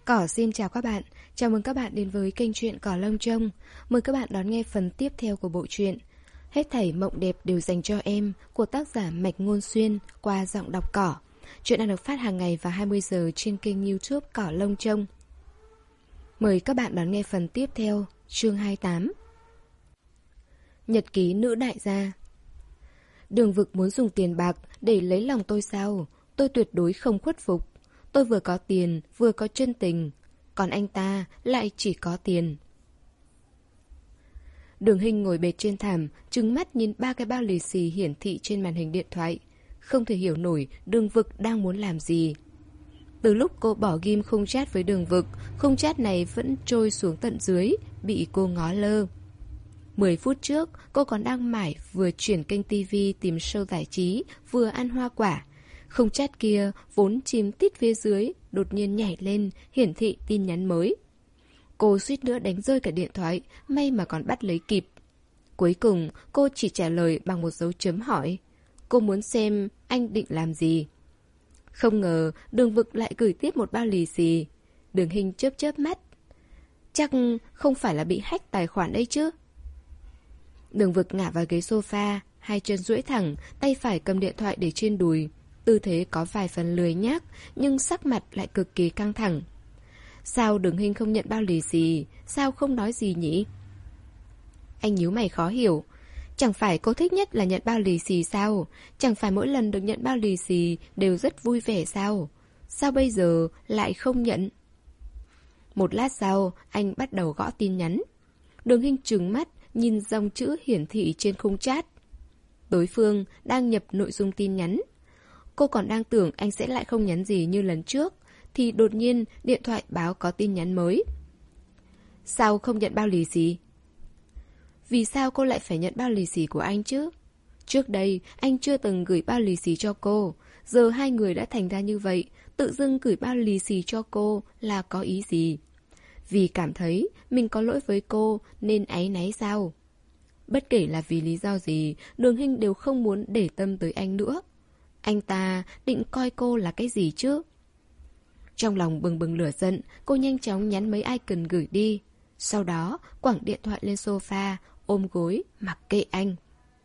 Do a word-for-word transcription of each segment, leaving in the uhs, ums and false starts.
Cỏ xin chào các bạn, chào mừng các bạn đến với kênh truyện Cỏ Lông Trông. Mời các bạn đón nghe phần tiếp theo của bộ truyện Hết thảy mộng đẹp đều dành cho em của tác giả Mạch Ngôn Xuyên qua giọng đọc Cỏ. Truyện đang được phát hàng ngày vào hai mươi giờ trên kênh YouTube Cỏ Lông Trông. Mời các bạn đón nghe phần tiếp theo, chương hai mươi tám. Nhật ký nữ đại gia. Đường Vực muốn dùng tiền bạc để lấy lòng tôi sao? Tôi tuyệt đối không khuất phục. Tôi vừa có tiền, vừa có chân tình. Còn anh ta lại chỉ có tiền. Đường Hinh ngồi bệt trên thảm, trừng mắt nhìn ba cái bao lì xì hiển thị trên màn hình điện thoại. Không thể hiểu nổi Đường Vực đang muốn làm gì. Từ lúc cô bỏ ghim khung chat với Đường Vực, khung chat này vẫn trôi xuống tận dưới, bị cô ngó lơ. Mười phút trước, cô còn đang mải vừa chuyển kênh tivi tìm show giải trí, vừa ăn hoa quả. Khung chat kia vốn chìm tít phía dưới, đột nhiên nhảy lên, hiển thị tin nhắn mới. Cô suýt nữa đánh rơi cả điện thoại, may mà còn bắt lấy kịp. Cuối cùng, cô chỉ trả lời bằng một dấu chấm hỏi. Cô muốn xem anh định làm gì. Không ngờ, Đường Vực lại gửi tiếp một bao lì xì. Đường Hinh chớp chớp mắt. Chắc không phải là bị hack tài khoản đấy chứ. Đường Vực ngả vào ghế sofa, hai chân duỗi thẳng, tay phải cầm điện thoại để trên đùi. Tư thế có vài phần lười nhác, nhưng sắc mặt lại cực kỳ căng thẳng. Sao Đường Hinh không nhận bao lì xì? Sao không nói gì nhỉ? Anh nhíu mày khó hiểu. Chẳng phải cô thích nhất là nhận bao lì xì sao? Chẳng phải mỗi lần được nhận bao lì xì đều rất vui vẻ sao? Sao bây giờ lại không nhận? Một lát sau, anh bắt đầu gõ tin nhắn. Đường Hinh trừng mắt, nhìn dòng chữ hiển thị trên khung chat. Đối phương đang nhập nội dung tin nhắn. Cô còn đang tưởng anh sẽ lại không nhắn gì như lần trước, thì đột nhiên điện thoại báo có tin nhắn mới. Sao không nhận bao lì xì? Vì sao cô lại phải nhận bao lì xì của anh chứ? Trước đây anh chưa từng gửi bao lì xì cho cô. Giờ hai người đã thành ra như vậy, tự dưng gửi bao lì xì cho cô là có ý gì? Vì cảm thấy mình có lỗi với cô nên áy náy sao? Bất kể là vì lý do gì, Đường Hinh đều không muốn để tâm tới anh nữa. Anh ta định coi cô là cái gì chứ? Trong lòng bừng bừng lửa giận, cô nhanh chóng nhắn mấy icon gửi đi. Sau đó quẳng điện thoại lên sofa, ôm gối, mặc kệ anh.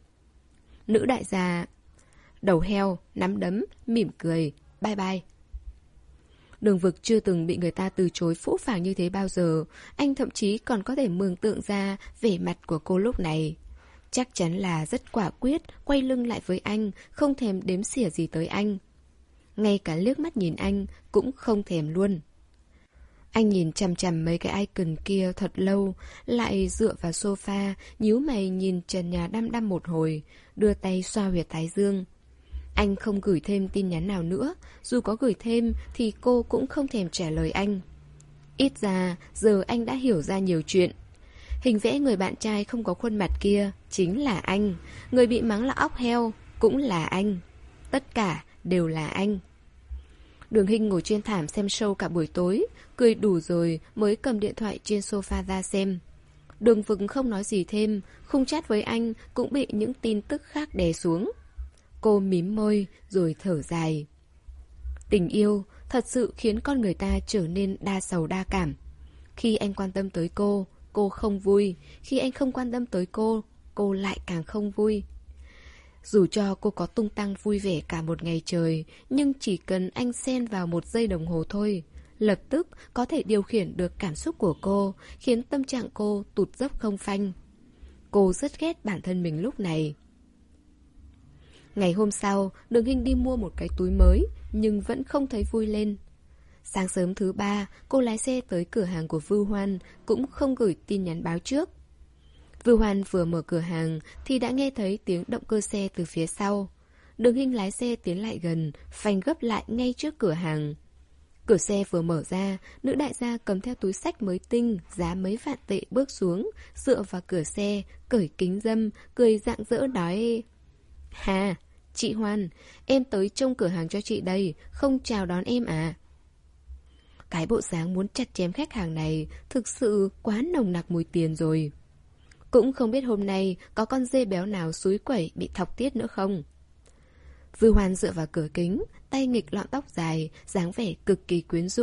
Nữ đại gia. Đầu heo, nắm đấm, mỉm cười, bye bye. Đường Vực chưa từng bị người ta từ chối phũ phàng như thế bao giờ. Anh thậm chí còn có thể mường tượng ra vẻ mặt của cô lúc này. Chắc chắn là rất quả quyết, quay lưng lại với anh, không thèm đếm xỉa gì tới anh. Ngay cả liếc mắt nhìn anh cũng không thèm luôn. Anh nhìn chằm chằm mấy cái icon kia thật lâu, lại dựa vào sofa, nhíu mày nhìn trần nhà đăm đăm một hồi, đưa tay xoa huyệt thái dương. Anh không gửi thêm tin nhắn nào nữa, dù có gửi thêm thì cô cũng không thèm trả lời anh. Ít ra, giờ anh đã hiểu ra nhiều chuyện. Hình vẽ người bạn trai không có khuôn mặt kia chính là anh. Người bị mắng là óc heo cũng là anh. Tất cả đều là anh. Đường Hinh ngồi trên thảm xem show cả buổi tối, cười đủ rồi mới cầm điện thoại trên sofa ra xem. Đường Vực không nói gì thêm, khung chat với anh cũng bị những tin tức khác đè xuống. Cô mím môi rồi thở dài. Tình yêu thật sự khiến con người ta trở nên đa sầu đa cảm. Khi anh quan tâm tới cô, cô không vui. Khi anh không quan tâm tới cô, cô lại càng không vui. Dù cho cô có tung tăng vui vẻ cả một ngày trời, nhưng chỉ cần anh xen vào một giây đồng hồ thôi, lập tức có thể điều khiển được cảm xúc của cô, khiến tâm trạng cô tụt dốc không phanh. Cô rất ghét bản thân mình lúc này. Ngày hôm sau, Đường Hinh đi mua một cái túi mới, nhưng vẫn không thấy vui lên. Sáng sớm thứ ba, cô lái xe tới cửa hàng của Vưu Hoan, cũng không gửi tin nhắn báo trước. Vưu Hoan vừa mở cửa hàng thì đã nghe thấy tiếng động cơ xe từ phía sau. Đường Hinh lái xe tiến lại gần, phanh gấp lại ngay trước cửa hàng. Cửa xe vừa mở ra, nữ đại gia cầm theo túi xách mới tinh, giá mấy vạn tệ bước xuống, dựa vào cửa xe, cởi kính râm, cười rạng rỡ nói: Hà, chị Hoan, em tới trông cửa hàng cho chị đây, không chào đón em à? Cái bộ dáng muốn chặt chém khách hàng này thực sự quá nồng nặc mùi tiền rồi. Cũng không biết hôm nay có con dê béo nào xúi quẩy bị thọc tiết nữa không. Vưu Hoan dựa vào cửa kính, tay nghịch lọn tóc dài, dáng vẻ cực kỳ quyến rũ,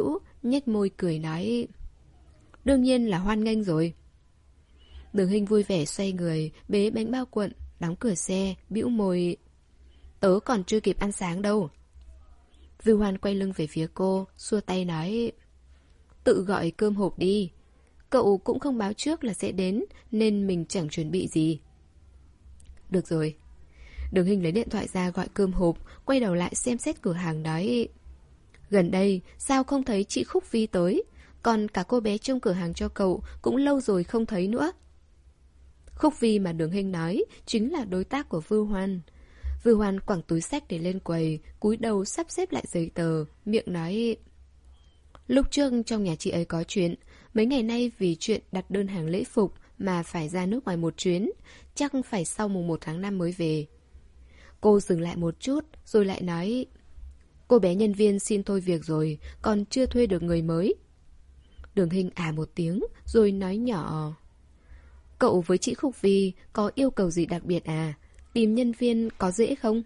nhếch môi cười nói: Đương nhiên là hoan nghênh rồi. Đường Hinh vui vẻ xoay người, bế bánh bao cuộn, đóng cửa xe, bĩu môi: Tớ còn chưa kịp ăn sáng đâu. Vưu Hoan quay lưng về phía cô, xua tay nói: Tự gọi cơm hộp đi. Cậu cũng không báo trước là sẽ đến, nên mình chẳng chuẩn bị gì. Được rồi. Đường Hinh lấy điện thoại ra gọi cơm hộp, quay đầu lại xem xét cửa hàng nói: Gần đây, sao không thấy chị Khúc Vi tới? Còn cả cô bé trong cửa hàng cho cậu cũng lâu rồi không thấy nữa. Khúc Vi mà Đường Hinh nói chính là đối tác của Vưu Hoan. Vưu Hoan quẳng túi xách để lên quầy, cúi đầu sắp xếp lại giấy tờ, miệng nói: Lúc trước trong nhà chị ấy có chuyện, mấy ngày nay vì chuyện đặt đơn hàng lễ phục mà phải ra nước ngoài một chuyến, chắc phải sau mùng một tháng năm mới về. Cô dừng lại một chút, rồi lại nói: Cô bé nhân viên xin thôi việc rồi, còn chưa thuê được người mới. Đường Hinh à một tiếng, rồi nói nhỏ: Cậu với chị Khúc Vi có yêu cầu gì đặc biệt à? Tìm nhân viên có dễ không?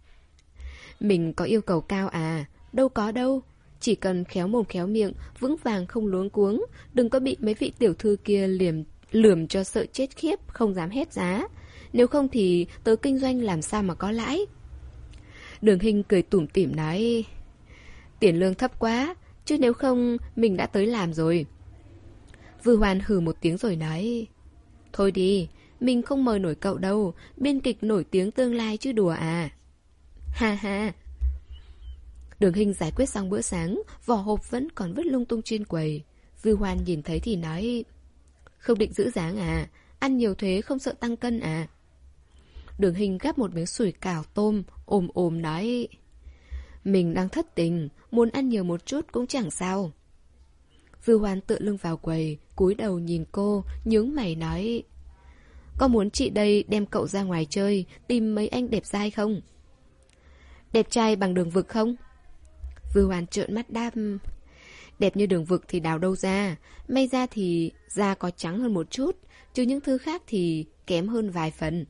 Mình có yêu cầu cao à? Đâu có đâu. Chỉ cần khéo mồm khéo miệng, vững vàng không luống cuống, đừng có bị mấy vị tiểu thư kia liềm, lườm cho sợ chết khiếp, không dám hét giá. Nếu không thì tớ kinh doanh làm sao mà có lãi. Đường Hinh cười tủm tỉm nói: Tiền lương thấp quá, chứ nếu không mình đã tới làm rồi. Vưu Hoan hừ một tiếng rồi nói: Thôi đi, mình không mời nổi cậu đâu, biên kịch nổi tiếng tương lai chứ đùa à. Ha ha. Đường Hinh giải quyết xong bữa sáng, vỏ hộp vẫn còn vứt lung tung trên quầy. Vưu Hoan nhìn thấy thì nói: Không định giữ dáng à? Ăn nhiều thế không sợ tăng cân à? Đường Hinh gắp một miếng sủi cảo tôm, ồm ồm nói: Mình đang thất tình, muốn ăn nhiều một chút cũng chẳng sao. Vưu Hoan tựa lưng vào quầy, cúi đầu nhìn cô, nhướng mày nói: Có muốn chị đây đem cậu ra ngoài chơi, tìm mấy anh đẹp trai không? Đẹp trai bằng Đường Vực không? Vưu Hoan trợn mắt đáp: Đẹp như Đường Vực thì đào đâu ra. May ra thì da có trắng hơn một chút, chứ những thứ khác thì kém hơn vài phần.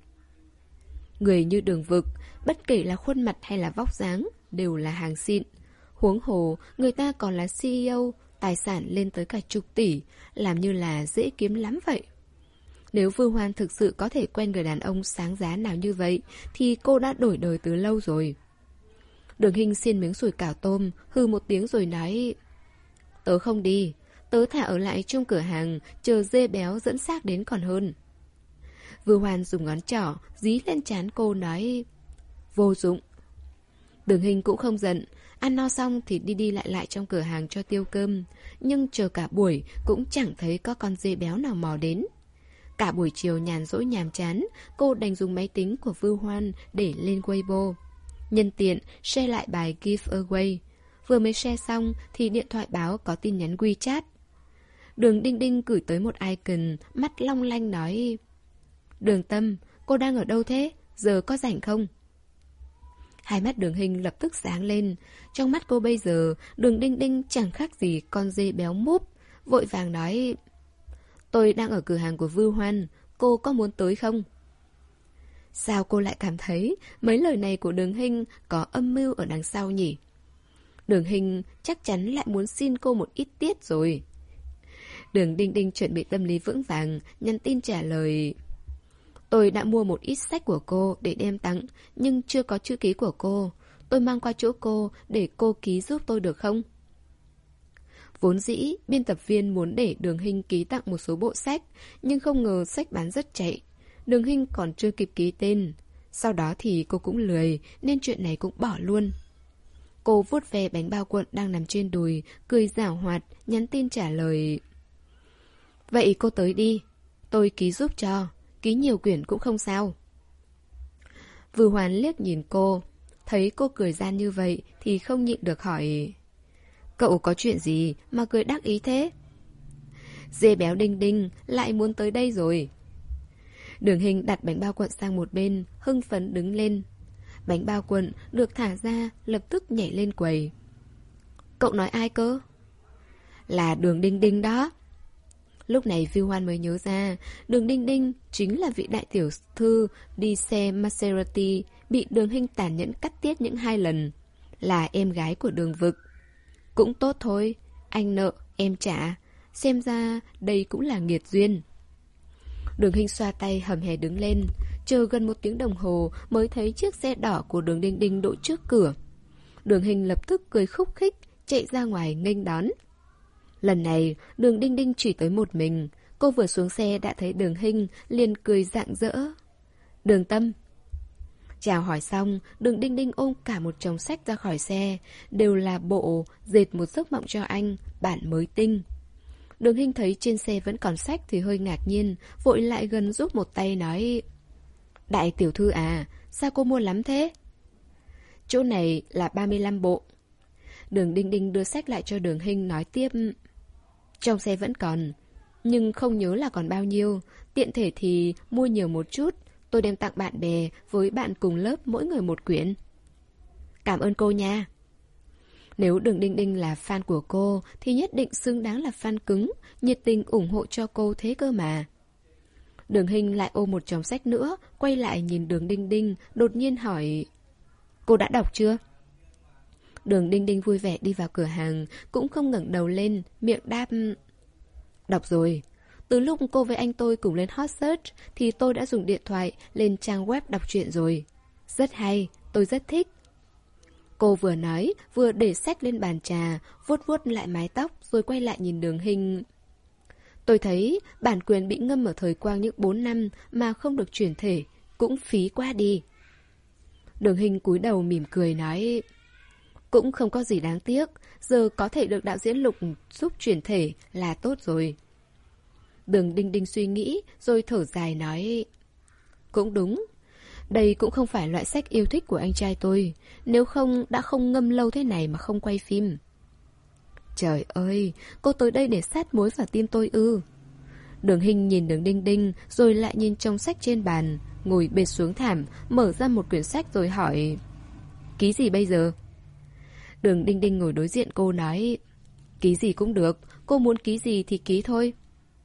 Người như Đường Vực, bất kể là khuôn mặt hay là vóc dáng, đều là hàng xịn. Huống hồ, người ta còn là xê e ô, tài sản lên tới cả chục tỷ, làm như là dễ kiếm lắm vậy. Nếu Vưu Hoan thực sự có thể quen người đàn ông sáng giá nào như vậy, thì cô đã đổi đời từ lâu rồi. Đường Hinh xiên miếng sủi cảo tôm, hừ một tiếng rồi nói: Tớ không đi, tớ thả ở lại trong cửa hàng, chờ dê béo dẫn xác đến còn hơn. Vưu Hoan dùng ngón trỏ dí lên trán cô nói: Vô dụng. Đường Hinh cũng không giận, ăn no xong thì đi đi lại lại trong cửa hàng cho tiêu cơm, nhưng chờ cả buổi cũng chẳng thấy có con dê béo nào mò đến. Cả buổi chiều nhàn rỗi nhàm chán, cô đành dùng máy tính của Vưu Hoan để lên Weibo. Nhân tiện share lại bài giveaway. Vừa mới share xong thì điện thoại báo có tin nhắn WeChat. Đường Đinh Đinh gửi tới một icon, mắt long lanh nói: Đường Tâm, cô đang ở đâu thế? Giờ có rảnh không? Hai mắt Đường Hinh lập tức sáng lên. Trong mắt cô bây giờ, Đường Đinh Đinh chẳng khác gì con dê béo múp. Vội vàng nói: Tôi đang ở cửa hàng của Vưu Hoan, cô có muốn tới không? Sao cô lại cảm thấy mấy lời này của Đường Hinh có âm mưu ở đằng sau nhỉ? Đường Hinh chắc chắn lại muốn xin cô một ít tiết rồi. Đường Đinh Đinh chuẩn bị tâm lý vững vàng, nhắn tin trả lời: Tôi đã mua một ít sách của cô để đem tặng, nhưng chưa có chữ ký của cô. Tôi mang qua chỗ cô để cô ký giúp tôi được không? Vốn dĩ, biên tập viên muốn để Đường Hinh ký tặng một số bộ sách, nhưng không ngờ sách bán rất chạy. Đường Hinh còn chưa kịp ký tên. Sau đó thì cô cũng lười, nên chuyện này cũng bỏ luôn. Cô vuốt ve bánh bao cuộn đang nằm trên đùi, cười giảo hoạt, nhắn tin trả lời: Vậy cô tới đi, tôi ký giúp cho, ký nhiều quyển cũng không sao. Vưu Hoan liếc nhìn cô, thấy cô cười gian như vậy thì không nhịn được hỏi: Cậu có chuyện gì mà cười đắc ý thế? Dê béo Đinh Đinh lại muốn tới đây rồi. Đường Hinh đặt bánh bao cuộn sang một bên, hưng phấn đứng lên. Bánh bao cuộn được thả ra, lập tức nhảy lên quầy. Cậu nói ai cơ? Là Đường Đinh Đinh đó. Lúc này Vưu Hoan mới nhớ ra, Đường Đinh Đinh chính là vị đại tiểu thư đi xe Maserati bị Đường Hinh tàn nhẫn cắt tiết những hai lần, là em gái của Đường Vực. Cũng tốt thôi, anh nợ, em trả. Xem ra đây cũng là nghiệt duyên. Đường Hinh xoa tay hầm hè đứng lên. Chờ gần một tiếng đồng hồ mới thấy chiếc xe đỏ của Đường Đinh Đinh đỗ trước cửa. Đường Hinh lập tức cười khúc khích, chạy ra ngoài nghênh đón. Lần này, Đường Đinh Đinh chỉ tới một mình. Cô vừa xuống xe đã thấy Đường Hinh, liền cười rạng rỡ. Đường Tâm. Chào hỏi xong, Đường Đinh Đinh ôm cả một chồng sách ra khỏi xe. Đều là bộ dệt một giấc mộng cho anh, bản mới tinh. Đường Hinh thấy trên xe vẫn còn sách thì hơi ngạc nhiên, vội lại gần giúp một tay nói: Đại tiểu thư à, sao cô mua lắm thế? Chỗ này là ba mươi lăm bộ. Đường Đinh Đinh đưa sách lại cho Đường Hinh nói tiếp: Trong xe vẫn còn, nhưng không nhớ là còn bao nhiêu. Tiện thể thì mua nhiều một chút. Tôi đem tặng bạn bè với bạn cùng lớp mỗi người một quyển. Cảm ơn cô nha. Nếu Đường Đinh Đinh là fan của cô thì nhất định xứng đáng là fan cứng, nhiệt tình ủng hộ cho cô thế cơ mà. Đường Hinh lại ôm một chồng sách nữa, quay lại nhìn Đường Đinh Đinh, đột nhiên hỏi: Cô đã đọc chưa? Đường Đinh Đinh vui vẻ đi vào cửa hàng, cũng không ngẩng đầu lên, miệng đáp: Đọc rồi. Từ lúc cô với anh tôi cùng lên hot search thì tôi đã dùng điện thoại lên trang web đọc truyện rồi. Rất hay, tôi rất thích. Cô vừa nói, vừa để sách lên bàn trà, vuốt vuốt lại mái tóc rồi quay lại nhìn Đường Hinh. Tôi thấy bản quyền bị ngâm ở thời quang những bốn năm mà không được chuyển thể, cũng phí quá đi. Đường Hinh cúi đầu mỉm cười nói: Cũng không có gì đáng tiếc, giờ có thể được đạo diễn Lục giúp chuyển thể là tốt rồi. Đường Đinh Đinh suy nghĩ rồi thở dài nói: Cũng đúng, đây cũng không phải loại sách yêu thích của anh trai tôi, nếu không đã không ngâm lâu thế này mà không quay phim. Trời ơi, cô tới đây để sát muối vào tim tôi ư? Đường Hinh nhìn Đường Đinh Đinh rồi lại nhìn trong sách trên bàn, ngồi bệt xuống thảm, mở ra một quyển sách rồi hỏi: Ký gì bây giờ? Đường Đinh Đinh ngồi đối diện cô nói: Ký gì cũng được, cô muốn ký gì thì ký thôi.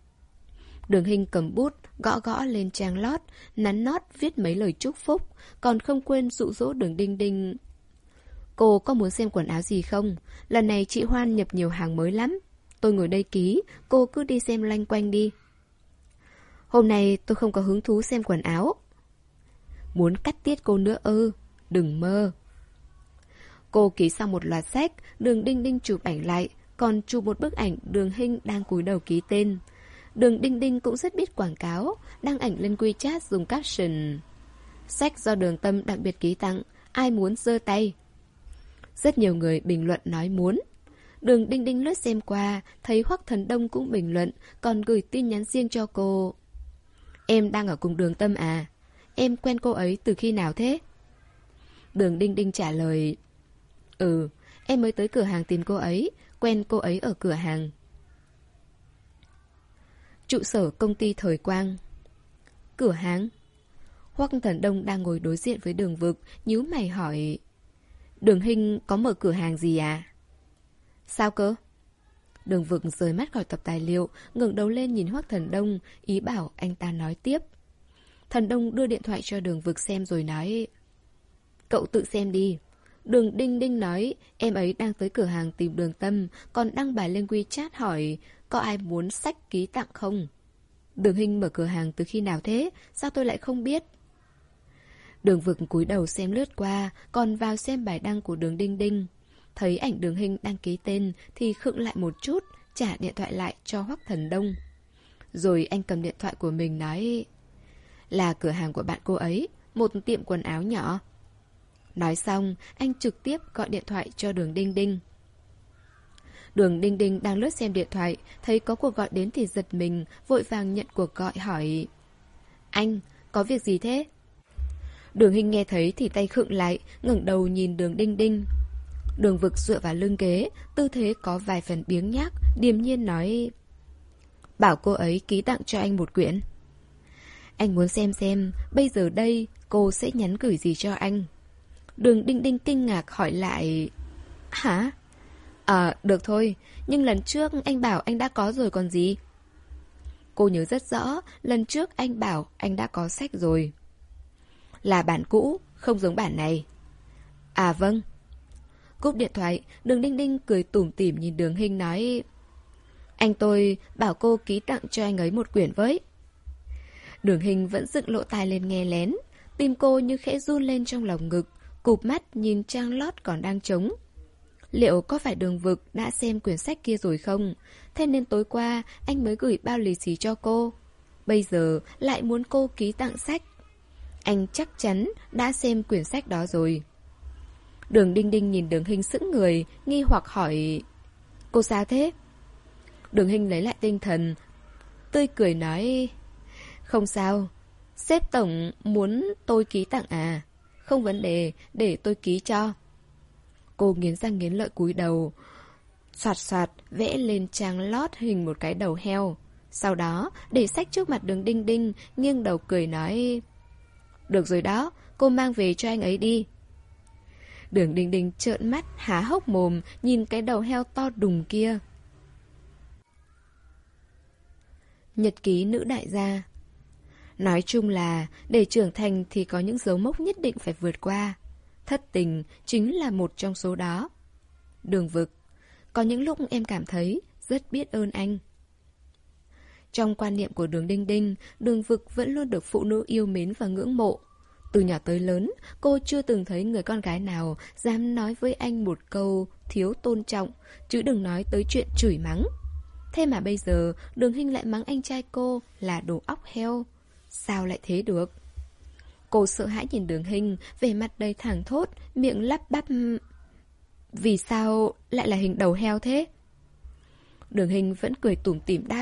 Đường Hinh cầm bút, gõ gõ lên trang lót, nắn nót viết mấy lời chúc phúc, còn không quên dụ dỗ Đường Đinh Đinh: Cô có muốn xem quần áo gì không? Lần này chị Hoan nhập nhiều hàng mới lắm. Tôi ngồi đây ký, cô cứ đi xem loanh quanh đi. Hôm nay tôi không có hứng thú xem quần áo. Muốn cắt tiết cô nữa ư? Đừng mơ. Cô ký xong một loạt sách, Đường Đinh Đinh chụp ảnh lại, còn chụp một bức ảnh Đường Hinh đang cúi đầu ký tên. Đường Đinh Đinh cũng rất biết quảng cáo, đăng ảnh lên WeChat dùng caption: Sách do Đường Tâm đặc biệt ký tặng, ai muốn giơ tay. Rất nhiều người bình luận nói muốn. Đường Đinh Đinh lướt xem qua, thấy Hoắc Thần Đông cũng bình luận, còn gửi tin nhắn riêng cho cô: Em đang ở cùng Đường Tâm à? Em quen cô ấy từ khi nào thế? Đường Đinh Đinh trả lời: Ừ, em mới tới cửa hàng tìm cô ấy, quen cô ấy ở cửa hàng. Trụ sở công ty Thời Quang. Cửa hàng? Hoắc Thần Đông đang ngồi đối diện với Đường Vực, nhíu mày hỏi: Đường Hinh có mở cửa hàng gì à? Sao cơ? Đường Vực rời mắt khỏi tập tài liệu, ngẩng đầu lên nhìn Hoắc Thần Đông, ý bảo anh ta nói tiếp. Thần Đông đưa điện thoại cho Đường Vực xem rồi nói: Cậu tự xem đi. Đường Đinh Đinh nói em ấy đang tới cửa hàng tìm Đường Tâm, còn đăng bài lên WeChat hỏi có ai muốn sách ký tặng không. Đường Hinh mở cửa hàng từ khi nào thế? Sao tôi lại không biết? Đường Vực cúi đầu xem lướt qua, còn vào xem bài đăng của Đường Đinh Đinh. Thấy ảnh Đường Hinh đăng ký tên thì khựng lại một chút, trả điện thoại lại cho Hoắc Thần Đông. Rồi anh cầm điện thoại của mình nói: Là cửa hàng của bạn cô ấy, một tiệm quần áo nhỏ. Nói xong, anh trực tiếp gọi điện thoại cho Đường Đinh Đinh. Đường Đinh Đinh đang lướt xem điện thoại, thấy có cuộc gọi đến thì giật mình, vội vàng nhận cuộc gọi hỏi: Anh, có việc gì thế? Đường Hinh nghe thấy thì tay khựng lại, ngẩng đầu nhìn Đường Đinh Đinh. Đường Vực dựa vào lưng ghế, tư thế có vài phần biếng nhác, điềm nhiên nói: Bảo cô ấy ký tặng cho anh một quyển. Anh muốn xem xem, bây giờ đây cô sẽ nhắn gửi gì cho anh. Đường Đinh Đinh kinh ngạc hỏi lại: Hả? À, được thôi, nhưng lần trước anh bảo anh đã có rồi còn gì. Cô nhớ rất rõ, lần trước anh bảo anh đã có sách rồi. Là bản cũ, không giống bản này. À vâng. Cúp điện thoại, Đường Đinh Đinh cười tủm tỉm nhìn Đường Hinh nói: Anh tôi bảo cô ký tặng cho anh ấy một quyển với. Đường Hinh vẫn dựng lỗ tai lên nghe lén. Tim cô như khẽ run lên trong lòng ngực, cụp mắt nhìn trang lót còn đang trống. Liệu có phải Đường Vực đã xem quyển sách kia rồi không? Thế nên tối qua anh mới gửi bao lì xì cho cô. Bây giờ lại muốn cô ký tặng sách. Anh chắc chắn đã xem quyển sách đó rồi. Đường Đinh Đinh nhìn Đường Hinh sững người, nghi hoặc hỏi: Cô sao thế? Đường Hinh lấy lại tinh thần, tươi cười nói: Không sao, sếp tổng muốn tôi ký tặng à? Không vấn đề, để tôi ký cho. Cô nghiến răng nghiến lợi cúi đầu, soạt soạt vẽ lên trang lót hình một cái đầu heo. Sau đó để sách trước mặt Đường Đinh Đinh, nghiêng đầu cười nói: Được rồi đó, cô mang về cho anh ấy đi. Đường Đinh Đinh trợn mắt há hốc mồm nhìn cái đầu heo to đùng kia. Nhật ký nữ đại gia. Nói chung là để trưởng thành thì có những dấu mốc nhất định phải vượt qua. Thất tình chính là một trong số đó. Đường Vực, có những lúc em cảm thấy rất biết ơn anh. Trong quan niệm của Đường Đinh Đinh, Đường Vực vẫn luôn được phụ nữ yêu mến và ngưỡng mộ. Từ nhỏ tới lớn, cô chưa từng thấy người con gái nào dám nói với anh một câu thiếu tôn trọng, chứ đừng nói tới chuyện chửi mắng. Thế mà bây giờ Đường Hinh lại mắng anh trai cô là đồ óc heo. Sao lại thế được? Cô sợ hãi nhìn Đường Hinh, vẻ mặt đầy thảng thốt, miệng lắp bắp: Vì sao lại là hình đầu heo thế? Đường Hinh vẫn cười tủm tỉm đáp: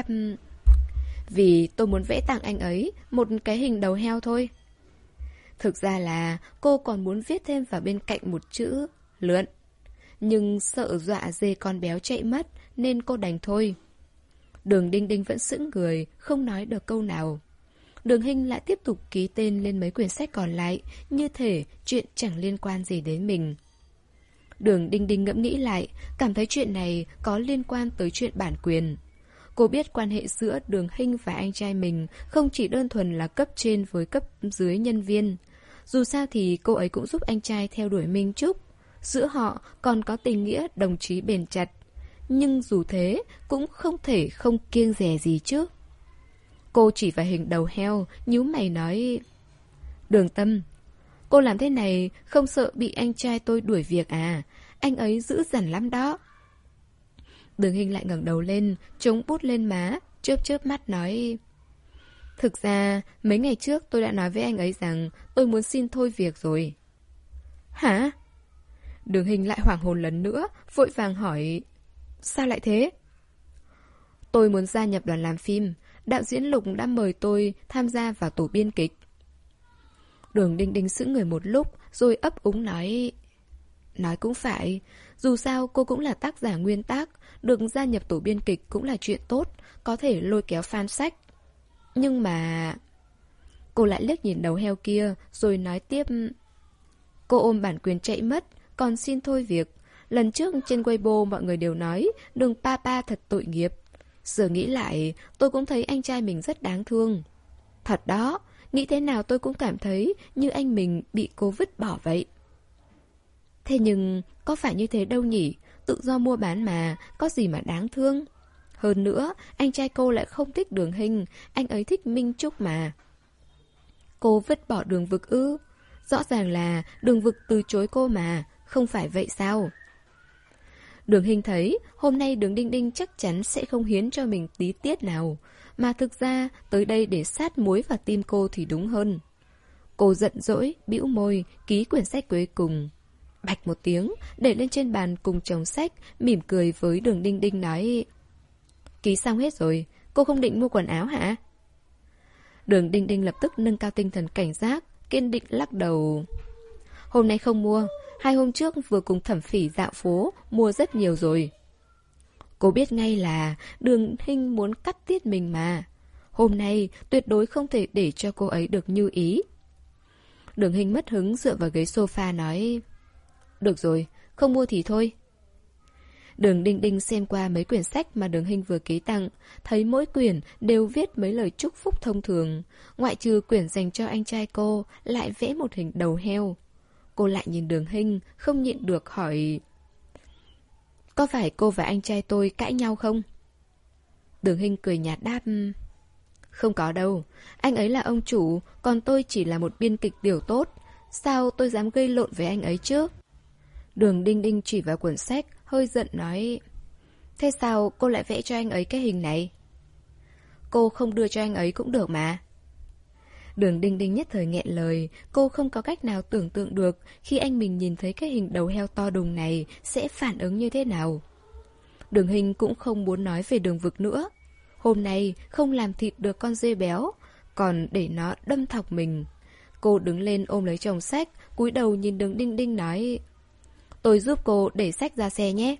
Vì tôi muốn vẽ tặng anh ấy một cái hình đầu heo thôi. Thực ra là cô còn muốn viết thêm vào bên cạnh một chữ lượn, nhưng sợ dọa dê con béo chạy mất nên cô đành thôi. Đường Đinh Đinh vẫn sững người, không nói được câu nào. Đường Hinh lại tiếp tục ký tên lên mấy quyển sách còn lại, như thể chuyện chẳng liên quan gì đến mình. Đường Đinh Đinh ngẫm nghĩ lại, cảm thấy chuyện này có liên quan tới chuyện bản quyền. Cô biết quan hệ giữa Đường Hinh và anh trai mình không chỉ đơn thuần là cấp trên với cấp dưới nhân viên. Dù sao thì cô ấy cũng giúp anh trai theo đuổi Minh Trúc. Giữa họ còn có tình nghĩa đồng chí bền chặt. Nhưng dù thế, cũng không thể không kiêng dè gì chứ. Cô chỉ vào hình đầu heo, nhíu mày nói: Đường Tâm, cô làm thế này không sợ bị anh trai tôi đuổi việc à? Anh ấy dữ dằn lắm đó. Đường Hinh lại ngẩng đầu lên, chống bút lên má, chớp chớp mắt nói: Thực ra, mấy ngày trước tôi đã nói với anh ấy rằng tôi muốn xin thôi việc rồi. Hả? Đường Hinh lại hoảng hồn lần nữa, vội vàng hỏi: Sao lại thế? Tôi muốn gia nhập đoàn làm phim. Đạo diễn Lục đã mời tôi tham gia vào tổ biên kịch. Đường Đinh Đinh sững người một lúc, rồi ấp úng nói: Nói cũng phải, dù sao cô cũng là tác giả nguyên tác, được gia nhập tổ biên kịch cũng là chuyện tốt, có thể lôi kéo fan sách. Nhưng mà... Cô lại liếc nhìn đầu heo kia, rồi nói tiếp: Cô ôm bản quyền chạy mất, còn xin thôi việc. Lần trước trên Weibo mọi người đều nói Đường Papa thật tội nghiệp. Giờ nghĩ lại, tôi cũng thấy anh trai mình rất đáng thương. Thật đó, nghĩ thế nào tôi cũng cảm thấy như anh mình bị cô vứt bỏ vậy. Thế nhưng, có phải như thế đâu nhỉ? Tự do mua bán mà, có gì mà đáng thương. Hơn nữa, anh trai cô lại không thích Đường Hinh, anh ấy thích Minh Trúc mà. Cô vứt bỏ Đường Vực ư? Rõ ràng là Đường Vực từ chối cô mà, không phải vậy sao? Đường Hinh thấy hôm nay Đường Đinh Đinh chắc chắn sẽ không hiến cho mình tí tiết nào, mà thực ra tới đây để sát muối vào tim cô thì đúng hơn. Cô giận dỗi, bĩu môi, ký quyển sách cuối cùng. Bạch một tiếng, để lên trên bàn cùng chồng sách, mỉm cười với Đường Đinh Đinh nói: Ký xong hết rồi, cô không định mua quần áo hả? Đường Đinh Đinh lập tức nâng cao tinh thần cảnh giác, kiên định lắc đầu: Hôm nay không mua, hai hôm trước vừa cùng Thẩm Phỉ dạo phố, mua rất nhiều rồi. Cô biết ngay là Đường Hinh muốn cắt tiết mình mà. Hôm nay tuyệt đối không thể để cho cô ấy được như ý. Đường Hinh mất hứng dựa vào ghế sofa nói: Được rồi, không mua thì thôi. Đường Đinh Đinh xem qua mấy quyển sách mà Đường Hinh vừa ký tặng, thấy mỗi quyển đều viết mấy lời chúc phúc thông thường, ngoại trừ quyển dành cho anh trai cô lại vẽ một hình đầu heo. Cô lại nhìn Đường Hinh, không nhịn được hỏi: Có phải cô và anh trai tôi cãi nhau không? Đường Hinh cười nhạt đáp. Không có đâu, anh ấy là ông chủ, còn tôi chỉ là một biên kịch tiểu tốt. Sao tôi dám gây lộn với anh ấy chứ? Đường Đinh Đinh chỉ vào cuốn sách, hơi giận nói. Thế sao cô lại vẽ cho anh ấy cái hình này? Cô không đưa cho anh ấy cũng được mà. Đường Đinh Đinh nhất thời nghẹn lời, cô không có cách nào tưởng tượng được khi anh mình nhìn thấy cái hình đầu heo to đùng này sẽ phản ứng như thế nào. Đường Hinh cũng không muốn nói về Đường Vực nữa. Hôm nay không làm thịt được con dê béo, còn để nó đâm thọc mình. Cô đứng lên ôm lấy chồng sách, cúi đầu nhìn Đường Đinh Đinh nói. Tôi giúp cô đẩy sách ra xe nhé.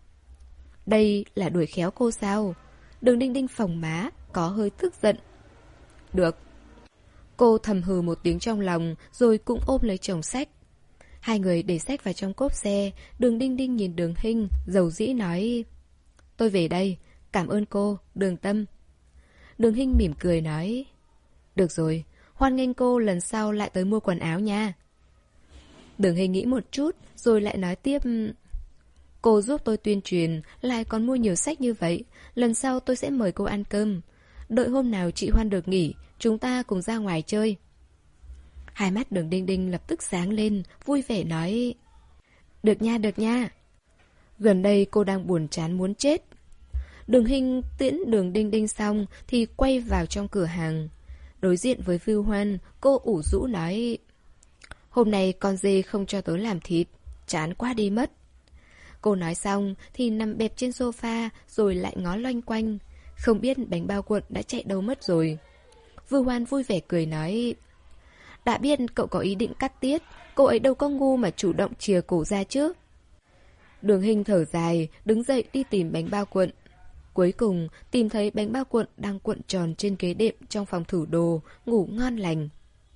Đây là đuổi khéo cô sao? Đường Đinh Đinh phồng má, có hơi tức giận. Được. Cô thầm hừ một tiếng trong lòng, rồi cũng ôm lấy chồng sách. Hai người đẩy sách vào trong cốp xe. Đường Đinh Đinh nhìn Đường Hinh, dầu dĩ nói. Tôi về đây, cảm ơn cô, Đường Tâm. Đường Hinh mỉm cười nói. Được rồi, hoan nghênh cô lần sau lại tới mua quần áo nha. Đường Hinh nghĩ một chút, rồi lại nói tiếp. Cô giúp tôi tuyên truyền, lại còn mua nhiều sách như vậy. Lần sau tôi sẽ mời cô ăn cơm. Đợi hôm nào chị Hoan được nghỉ, chúng ta cùng ra ngoài chơi. Hai mắt Đường Đinh Đinh lập tức sáng lên, vui vẻ nói. Được nha, được nha. Gần đây cô đang buồn chán muốn chết. Đường Hinh tiễn Đường Đinh Đinh xong thì quay vào trong cửa hàng. Đối diện với Vưu Hoan, cô ủ rũ nói. Hôm nay con dê không cho tớ làm thịt, chán quá đi mất. Cô nói xong thì nằm bẹp trên sofa rồi lại ngó loanh quanh. Không biết bánh bao cuộn đã chạy đâu mất rồi. Vưu Hoan vui vẻ cười nói. Đã biết cậu có ý định cắt tiết, cô ấy đâu có ngu mà chủ động chìa cổ ra chứ. Đường Hinh thở dài, đứng dậy đi tìm bánh bao cuộn. Cuối cùng tìm thấy bánh bao cuộn đang cuộn tròn trên ghế đệm trong phòng thử đồ, ngủ ngon lành.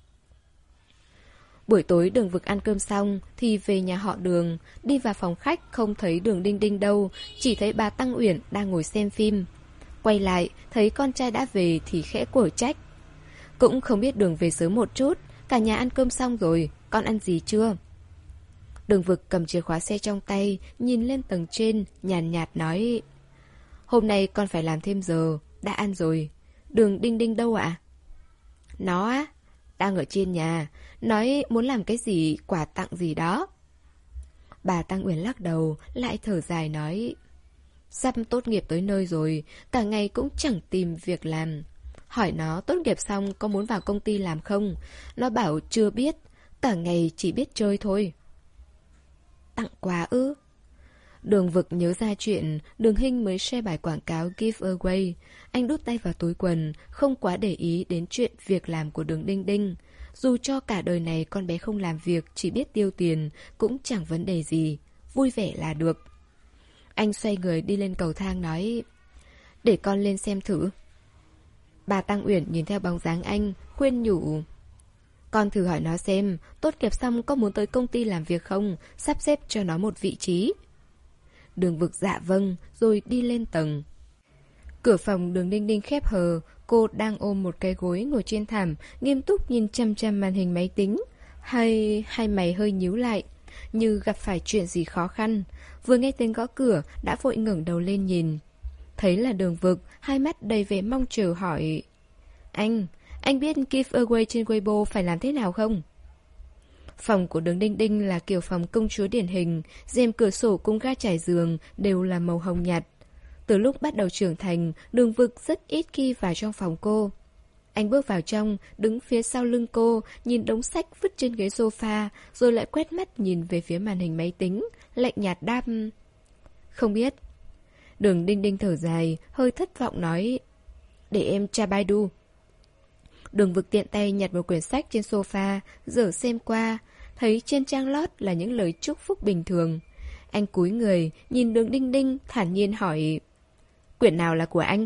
Buổi tối Đường Vực ăn cơm xong thì về nhà họ Đường. Đi vào phòng khách không thấy Đường Đinh Đinh đâu, chỉ thấy bà Tăng Uyển đang ngồi xem phim. Quay lại thấy con trai đã về thì khẽ quở trách. Cũng không biết Đường về sớm một chút. Cả nhà ăn cơm xong rồi, con ăn gì chưa? Đường Vực cầm chìa khóa xe trong tay, nhìn lên tầng trên, nhàn nhạt, nhạt nói. Hôm nay con phải làm thêm giờ, đã ăn rồi. Đường Đinh Đinh đâu ạ? Nó á, đang ở trên nhà, nói muốn làm cái gì, quà tặng gì đó. Bà Tăng Uyển lắc đầu, lại thở dài nói. Sắp tốt nghiệp tới nơi rồi, cả ngày cũng chẳng tìm việc làm. Hỏi nó tốt nghiệp xong có muốn vào công ty làm không? Nó bảo chưa biết, cả ngày chỉ biết chơi thôi. Tặng quà ư? Đường Vực nhớ ra chuyện Đường Hinh mới share bài quảng cáo giveaway. Anh đút tay vào túi quần, không quá để ý đến chuyện việc làm của Đường Đinh Đinh. Dù cho cả đời này con bé không làm việc, chỉ biết tiêu tiền, cũng chẳng vấn đề gì. Vui vẻ là được. Anh xoay người đi lên cầu thang nói. Để con lên xem thử. Bà Tăng Uyển nhìn theo bóng dáng anh, khuyên nhủ. Con thử hỏi nó xem, tốt nghiệp xong có muốn tới công ty làm việc không, sắp xếp cho nó một vị trí. Đường Vực dạ vâng, rồi đi lên tầng. Cửa phòng Đường Đinh Đinh khép hờ, cô đang ôm một cái gối ngồi trên thảm, nghiêm túc nhìn chăm chăm màn hình máy tính. Hay hai mày hơi nhíu lại, như gặp phải chuyện gì khó khăn. Vừa nghe tiếng gõ cửa, đã vội ngẩng đầu lên nhìn. Thấy là Đường Vực, hai mắt đầy vẻ mong chờ hỏi. Anh, anh biết giveaway trên Weibo phải làm thế nào không? Phòng của Đường Đinh Đinh là kiểu phòng công chúa điển hình, rèm cửa sổ cùng ga trải giường đều là màu hồng nhạt. Từ lúc bắt đầu trưởng thành, Đường Vực rất ít khi vào trong phòng cô. Anh bước vào trong, đứng phía sau lưng cô, nhìn đống sách vứt trên ghế sofa, rồi lại quét mắt nhìn về phía màn hình máy tính, lạnh nhạt đáp. Không biết. Đường Đinh Đinh thở dài, hơi thất vọng nói. Để em tra Baidu. Đường Vực tiện tay nhặt một quyển sách trên sofa, dở xem qua, thấy trên trang lót là những lời chúc phúc bình thường. Anh cúi người, nhìn Đường Đinh Đinh, thản nhiên hỏi. Quyển nào là của anh?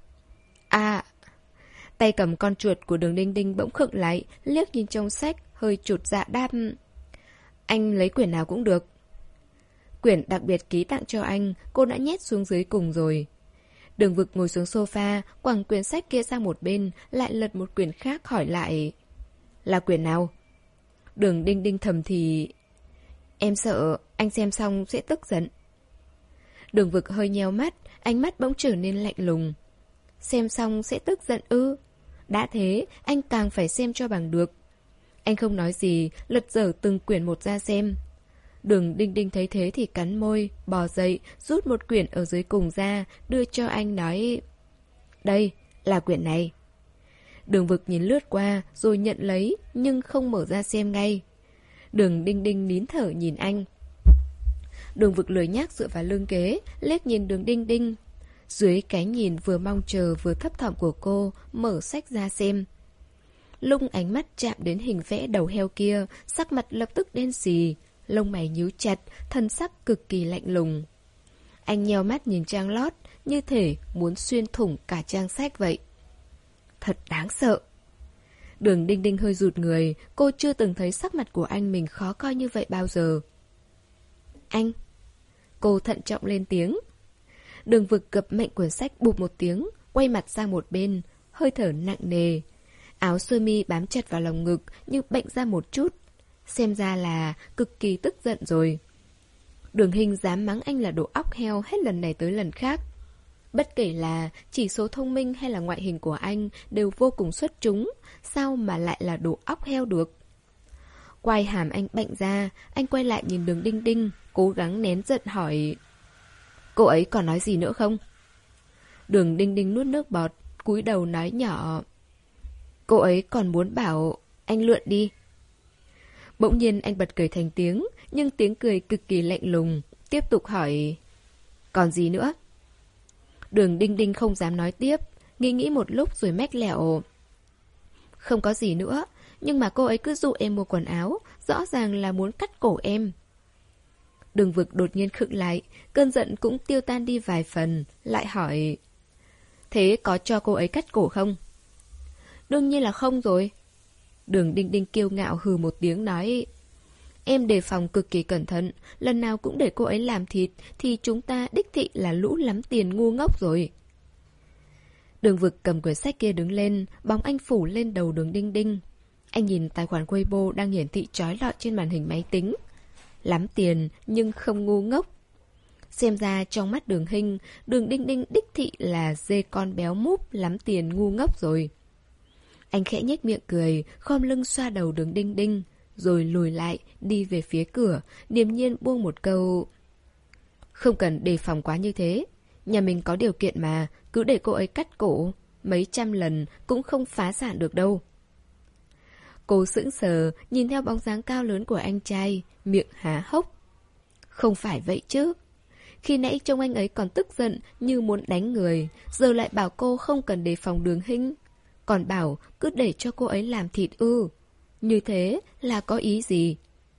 À... Tay cầm con chuột của Đường Đinh Đinh bỗng khựng lại, liếc nhìn trong sách, hơi chột dạ đáp. Anh lấy quyển nào cũng được. Quyển đặc biệt ký tặng cho anh, cô đã nhét xuống dưới cùng rồi. Đường Vực ngồi xuống sofa, quẳng quyển sách kia sang một bên, lại lật một quyển khác hỏi lại. Là quyển nào? Đường Đinh Đinh thầm thì... Em sợ anh xem xong sẽ tức giận. Đường Vực hơi nheo mắt, ánh mắt bỗng trở nên lạnh lùng. Xem xong sẽ tức giận ư? Đã thế, anh càng phải xem cho bằng được. Anh không nói gì, lật dở từng quyển một ra xem. Đường Đinh Đinh thấy thế thì cắn môi, bò dậy, rút một quyển ở dưới cùng ra, đưa cho anh nói: Đây, là quyển này. Đường Vực nhìn lướt qua, rồi nhận lấy, nhưng không mở ra xem ngay. Đường Đinh Đinh nín thở nhìn anh. Đường Vực lười nhác dựa vào lưng ghế, liếc nhìn Đường Đinh Đinh. Dưới cái nhìn vừa mong chờ vừa thấp thỏm của cô, mở sách ra xem. Lung ánh mắt chạm đến hình vẽ đầu heo kia, sắc mặt lập tức đen xì, lông mày nhíu chặt, thân sắc cực kỳ lạnh lùng. Anh nheo mắt nhìn trang lót, như thể muốn xuyên thủng cả trang sách vậy. Thật đáng sợ. Đường Đinh Đinh hơi rụt người, cô chưa từng thấy sắc mặt của anh mình khó coi như vậy bao giờ. Anh. Cô thận trọng lên tiếng. Đường Vực gập mạnh quyển sách bụp một tiếng, quay mặt sang một bên, hơi thở nặng nề. Áo sơ mi bám chặt vào lòng ngực như bệnh ra một chút. Xem ra là cực kỳ tức giận rồi. Đường Hình dám mắng anh là đồ óc heo hết lần này tới lần khác. Bất kể là chỉ số thông minh hay là ngoại hình của anh đều vô cùng xuất chúng, sao mà lại là đồ óc heo được? Quai hàm anh bạnh ra, anh quay lại nhìn Đường Đinh Đinh, cố gắng nén giận hỏi: Cô ấy còn nói gì nữa không? Đường Đinh Đinh nuốt nước bọt, cúi đầu nói nhỏ: Cô ấy còn muốn bảo anh lượn đi. Bỗng nhiên anh bật cười thành tiếng, nhưng tiếng cười cực kỳ lạnh lùng, tiếp tục hỏi: Còn gì nữa? Đường Đinh Đinh không dám nói tiếp, nghĩ nghĩ một lúc rồi mách lẹo: Không có gì nữa, nhưng mà cô ấy cứ dụ em mua quần áo, rõ ràng là muốn cắt cổ em. Đường Vực đột nhiên khựng lại, cơn giận cũng tiêu tan đi vài phần, lại hỏi: Thế có cho cô ấy cắt cổ không? Đương nhiên là không rồi. Đường Đinh Đinh kiêu ngạo hừ một tiếng nói: Em đề phòng cực kỳ cẩn thận, lần nào cũng để cô ấy làm thịt thì chúng ta đích thị là lũ lắm tiền ngu ngốc rồi. Đường Vực cầm quyển sách kia đứng lên, bóng anh phủ lên đầu Đường Đinh Đinh. Anh nhìn tài khoản Weibo đang hiển thị chói lọi trên màn hình máy tính. Lắm tiền nhưng không ngu ngốc. Xem ra trong mắt Đường Hình, Đường Đinh Đinh đích thị là dê con béo múp lắm tiền ngu ngốc rồi. Anh khẽ nhếch miệng cười, khom lưng xoa đầu Đường Đinh Đinh, rồi lùi lại, đi về phía cửa, điềm nhiên buông một câu: Không cần đề phòng quá như thế. Nhà mình có điều kiện mà, cứ để cô ấy cắt cổ, mấy trăm lần cũng không phá sản được đâu. Cô sững sờ, nhìn theo bóng dáng cao lớn của anh trai, miệng há hốc. Không phải vậy chứ. Khi nãy trông anh ấy còn tức giận như muốn đánh người, giờ lại bảo cô không cần đề phòng Đường Hình. Còn bảo cứ để cho cô ấy làm thịt ư. Như thế là có ý gì?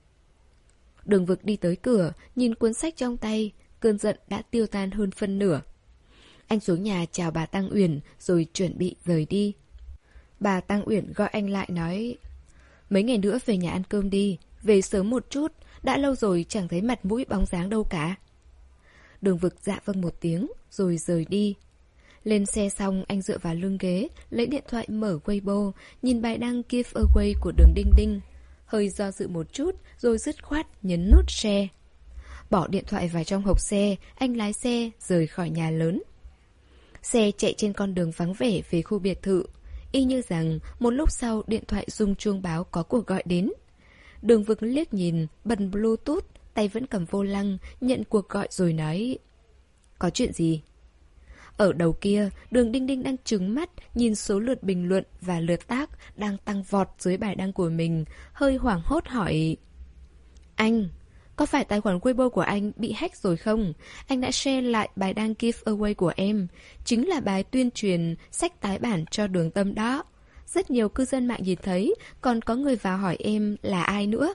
Đường Vực đi tới cửa, nhìn cuốn sách trong tay, cơn giận đã tiêu tan hơn phân nửa. Anh xuống nhà chào bà Tăng Uyển rồi chuẩn bị rời đi. Bà Tăng Uyển gọi anh lại nói: Mấy ngày nữa về nhà ăn cơm đi, về sớm một chút, đã lâu rồi chẳng thấy mặt mũi bóng dáng đâu cả. Đường Vực dạ vâng một tiếng rồi rời đi. Lên xe xong anh dựa vào lưng ghế, lấy điện thoại mở Weibo, nhìn bài đăng Give Away của Đường Đinh Đinh. Hơi do dự một chút rồi dứt khoát nhấn nút share. Bỏ điện thoại vào trong hộp xe, anh lái xe rời khỏi nhà lớn. Xe chạy trên con đường vắng vẻ về khu biệt thự. Y như rằng một lúc sau điện thoại rung chuông báo có cuộc gọi đến. Đường Vực liếc nhìn, bật Bluetooth, tay vẫn cầm vô lăng, nhận cuộc gọi rồi nói: Có chuyện gì? Ở đầu kia, Đường Đinh Đinh đang trừng mắt nhìn số lượt bình luận và lượt tác đang tăng vọt dưới bài đăng của mình, hơi hoảng hốt hỏi: Anh, có phải tài khoản Weibo của anh bị hack rồi không? Anh đã share lại bài đăng giveaway của em, chính là bài tuyên truyền sách tái bản cho Đường Tâm đó. Rất nhiều cư dân mạng nhìn thấy, còn có người vào hỏi em là ai nữa.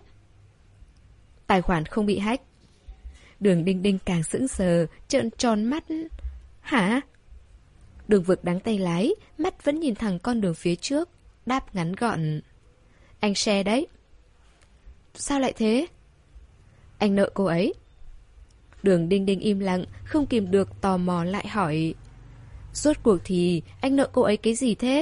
Tài khoản không bị hack. Đường Đinh Đinh càng sững sờ, trợn tròn mắt. Hả? Đường Vực đắng tay lái, mắt vẫn nhìn thẳng con đường phía trước, đáp ngắn gọn: Anh share đấy. Sao lại thế? Anh nợ cô ấy. Đường Đinh Đinh im lặng, không kìm được tò mò lại hỏi: Rốt cuộc thì anh nợ cô ấy cái gì thế?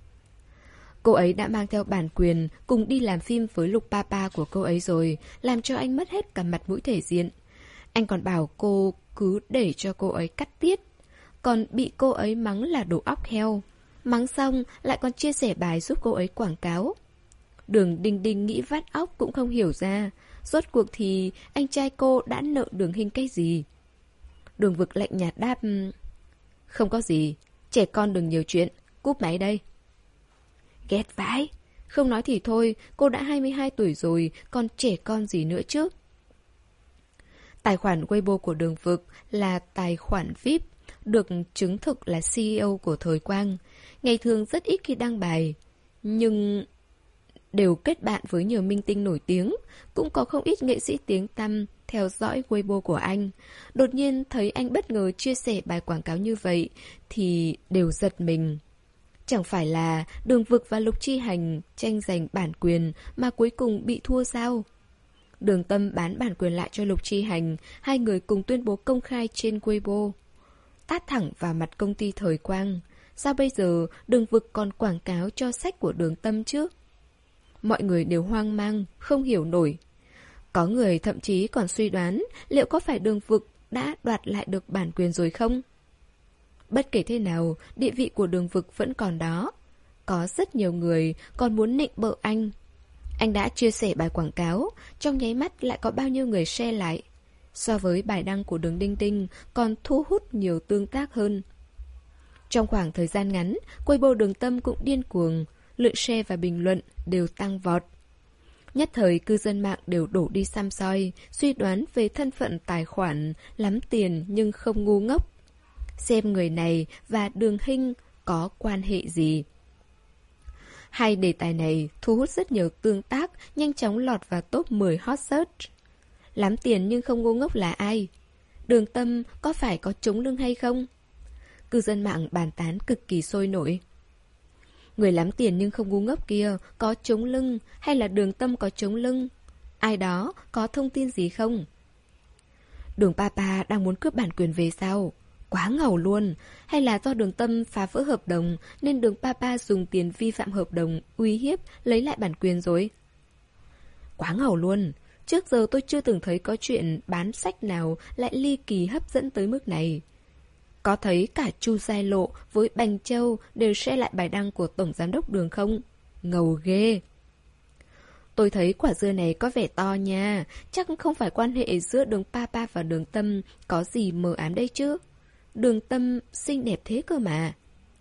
Cô ấy đã mang theo bản quyền cùng đi làm phim với Lục Papa của cô ấy rồi, làm cho anh mất hết cả mặt mũi thể diện. Anh còn bảo cô cứ để cho cô ấy cắt tiết. Còn bị cô ấy mắng là đồ óc heo. Mắng xong lại còn chia sẻ bài giúp cô ấy quảng cáo. Đường Đinh Đinh nghĩ vắt óc cũng không hiểu ra, rốt cuộc thì anh trai cô đã nợ Đường Hinh cái gì. Đường Vực lạnh nhạt đáp: không có gì, trẻ con đừng nhiều chuyện, cúp máy đây. Ghét vãi, không nói thì thôi, cô đã hai mươi hai tuổi rồi, còn trẻ con gì nữa chứ. Tài khoản Weibo của Đường Vực là tài khoản vi ai pi, được chứng thực là xê e ô của Thời Quang. Ngày thường rất ít khi đăng bài, nhưng đều kết bạn với nhiều minh tinh nổi tiếng, cũng có không ít nghệ sĩ tiếng tăm theo dõi Weibo của anh. Đột nhiên thấy anh bất ngờ chia sẻ bài quảng cáo như vậy thì đều giật mình. Chẳng phải là Đường Vực và Lục Chi Hành tranh giành bản quyền mà cuối cùng bị thua sao? Đường Tâm bán bản quyền lại cho Lục Chi Hành, hai người cùng tuyên bố công khai trên Weibo. Tát thẳng vào mặt công ty Thời Quang. Sao bây giờ Đường Vực còn quảng cáo cho sách của Đường Tâm chứ? Mọi người đều hoang mang, không hiểu nổi. Có người thậm chí còn suy đoán liệu có phải Đường Vực đã đoạt lại được bản quyền rồi không? Bất kể thế nào, địa vị của Đường Vực vẫn còn đó. Có rất nhiều người còn muốn nịnh bợ anh. Anh đã chia sẻ bài quảng cáo, trong nháy mắt lại có bao nhiêu người share lại. So với bài đăng của Đường Đinh Đinh còn thu hút nhiều tương tác hơn. Trong khoảng thời gian ngắn, Weibo Đường Tâm cũng điên cuồng, lượng share và bình luận đều tăng vọt. Nhất thời cư dân mạng đều đổ đi săm soi, suy đoán về thân phận tài khoản, lắm tiền nhưng không ngu ngốc. Xem người này và Đường Hinh có quan hệ gì. Hai đề tài này thu hút rất nhiều tương tác, nhanh chóng lọt vào top mười hot search. Lắm tiền nhưng không ngu ngốc là ai? Đường Tâm có phải có chống lưng hay không? Cư dân mạng bàn tán cực kỳ sôi nổi. Người lắm tiền nhưng không ngu ngốc kia có chống lưng hay là Đường Tâm có chống lưng? Ai đó có thông tin gì không? Đường Papa đang muốn cướp bản quyền về sao? Quá ngầu luôn. Hay là do Đường Tâm phá vỡ hợp đồng nên Đường Papa dùng tiền vi phạm hợp đồng uy hiếp lấy lại bản quyền rồi? Quá ngầu luôn. Trước giờ tôi chưa từng thấy có chuyện bán sách nào lại ly kỳ hấp dẫn tới mức này. Có thấy cả Chu Giai Lộ với Bành Châu đều share lại bài đăng của Tổng Giám đốc Đường không? Ngầu ghê. Tôi thấy quả dưa này có vẻ to nha. Chắc không phải quan hệ giữa Đường Papa và Đường Tâm có gì mờ ám đây chứ. Đường Tâm xinh đẹp thế cơ mà.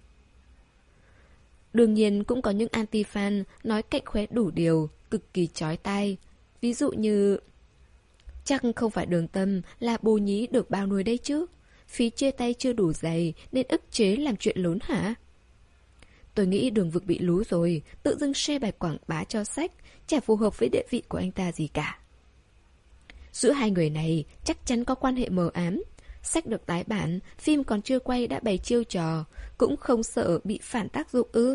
Đương nhiên cũng có những anti-fan nói cạnh khóe đủ điều, cực kỳ chói tai. Ví dụ như... Chắc không phải Đường Tâm là bồ nhí được bao nuôi đây chứ. Phí chia tay chưa đủ dày nên ức chế làm chuyện lớn hả? Tôi nghĩ Đường Vực bị lú rồi, tự dưng share bài quảng bá cho sách, chả phù hợp với địa vị của anh ta gì cả. Giữa hai người này chắc chắn có quan hệ mờ ám. Sách được tái bản, phim còn chưa quay đã bày chiêu trò, cũng không sợ bị phản tác dụng ư?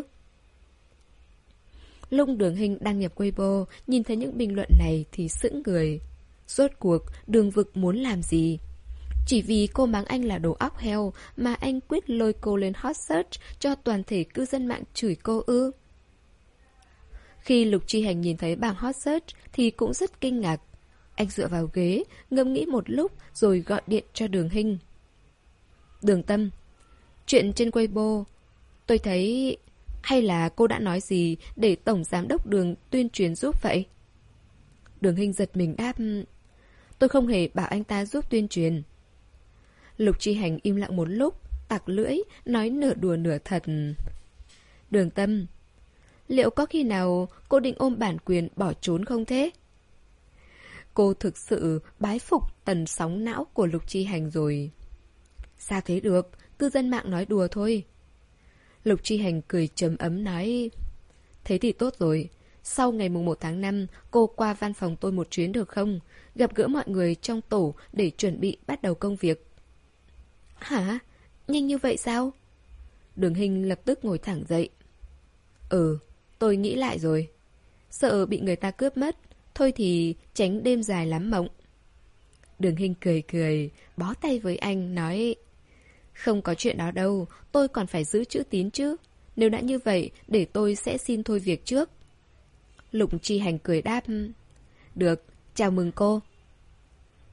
Lúc Đường Hinh đăng nhập Weibo, nhìn thấy những bình luận này thì sững người. Rốt cuộc, Đường Vực muốn làm gì? Chỉ vì cô mắng anh là đồ óc heo mà anh quyết lôi cô lên hot search cho toàn thể cư dân mạng chửi cô ư? Khi Lục Chi Hành nhìn thấy bảng hot search thì cũng rất kinh ngạc. Anh dựa vào ghế, ngẫm nghĩ một lúc rồi gọi điện cho Đường Hinh. Đường Tâm, chuyện trên Weibo, tôi thấy... Hay là cô đã nói gì để Tổng Giám đốc Đường tuyên truyền giúp vậy? Đường Hinh giật mình đáp: tôi không hề bảo anh ta giúp tuyên truyền. Lục Chi Hành im lặng một lúc, tặc lưỡi, nói nửa đùa nửa thật. Đường Tâm, liệu có khi nào cô định ôm bản quyền bỏ trốn không thế? Cô thực sự bái phục tần sóng não của Lục Chi Hành rồi. Sao thế được, cư dân mạng nói đùa thôi. Lục Chi Hành cười trầm ấm nói: thế thì tốt rồi. Sau ngày mùng một tháng năm, cô qua văn phòng tôi một chuyến được không? Gặp gỡ mọi người trong tổ để chuẩn bị bắt đầu công việc. Hả? Nhanh như vậy sao? Đường Hinh lập tức ngồi thẳng dậy. Ừ, tôi nghĩ lại rồi. Sợ bị người ta cướp mất, thôi thì tránh đêm dài lắm mộng. Đường Hinh cười cười, bó tay với anh, nói: không có chuyện đó đâu, tôi còn phải giữ chữ tín chứ. Nếu đã như vậy, để tôi sẽ xin thôi việc trước. Lục Chi Hành cười đáp: được, chào mừng cô.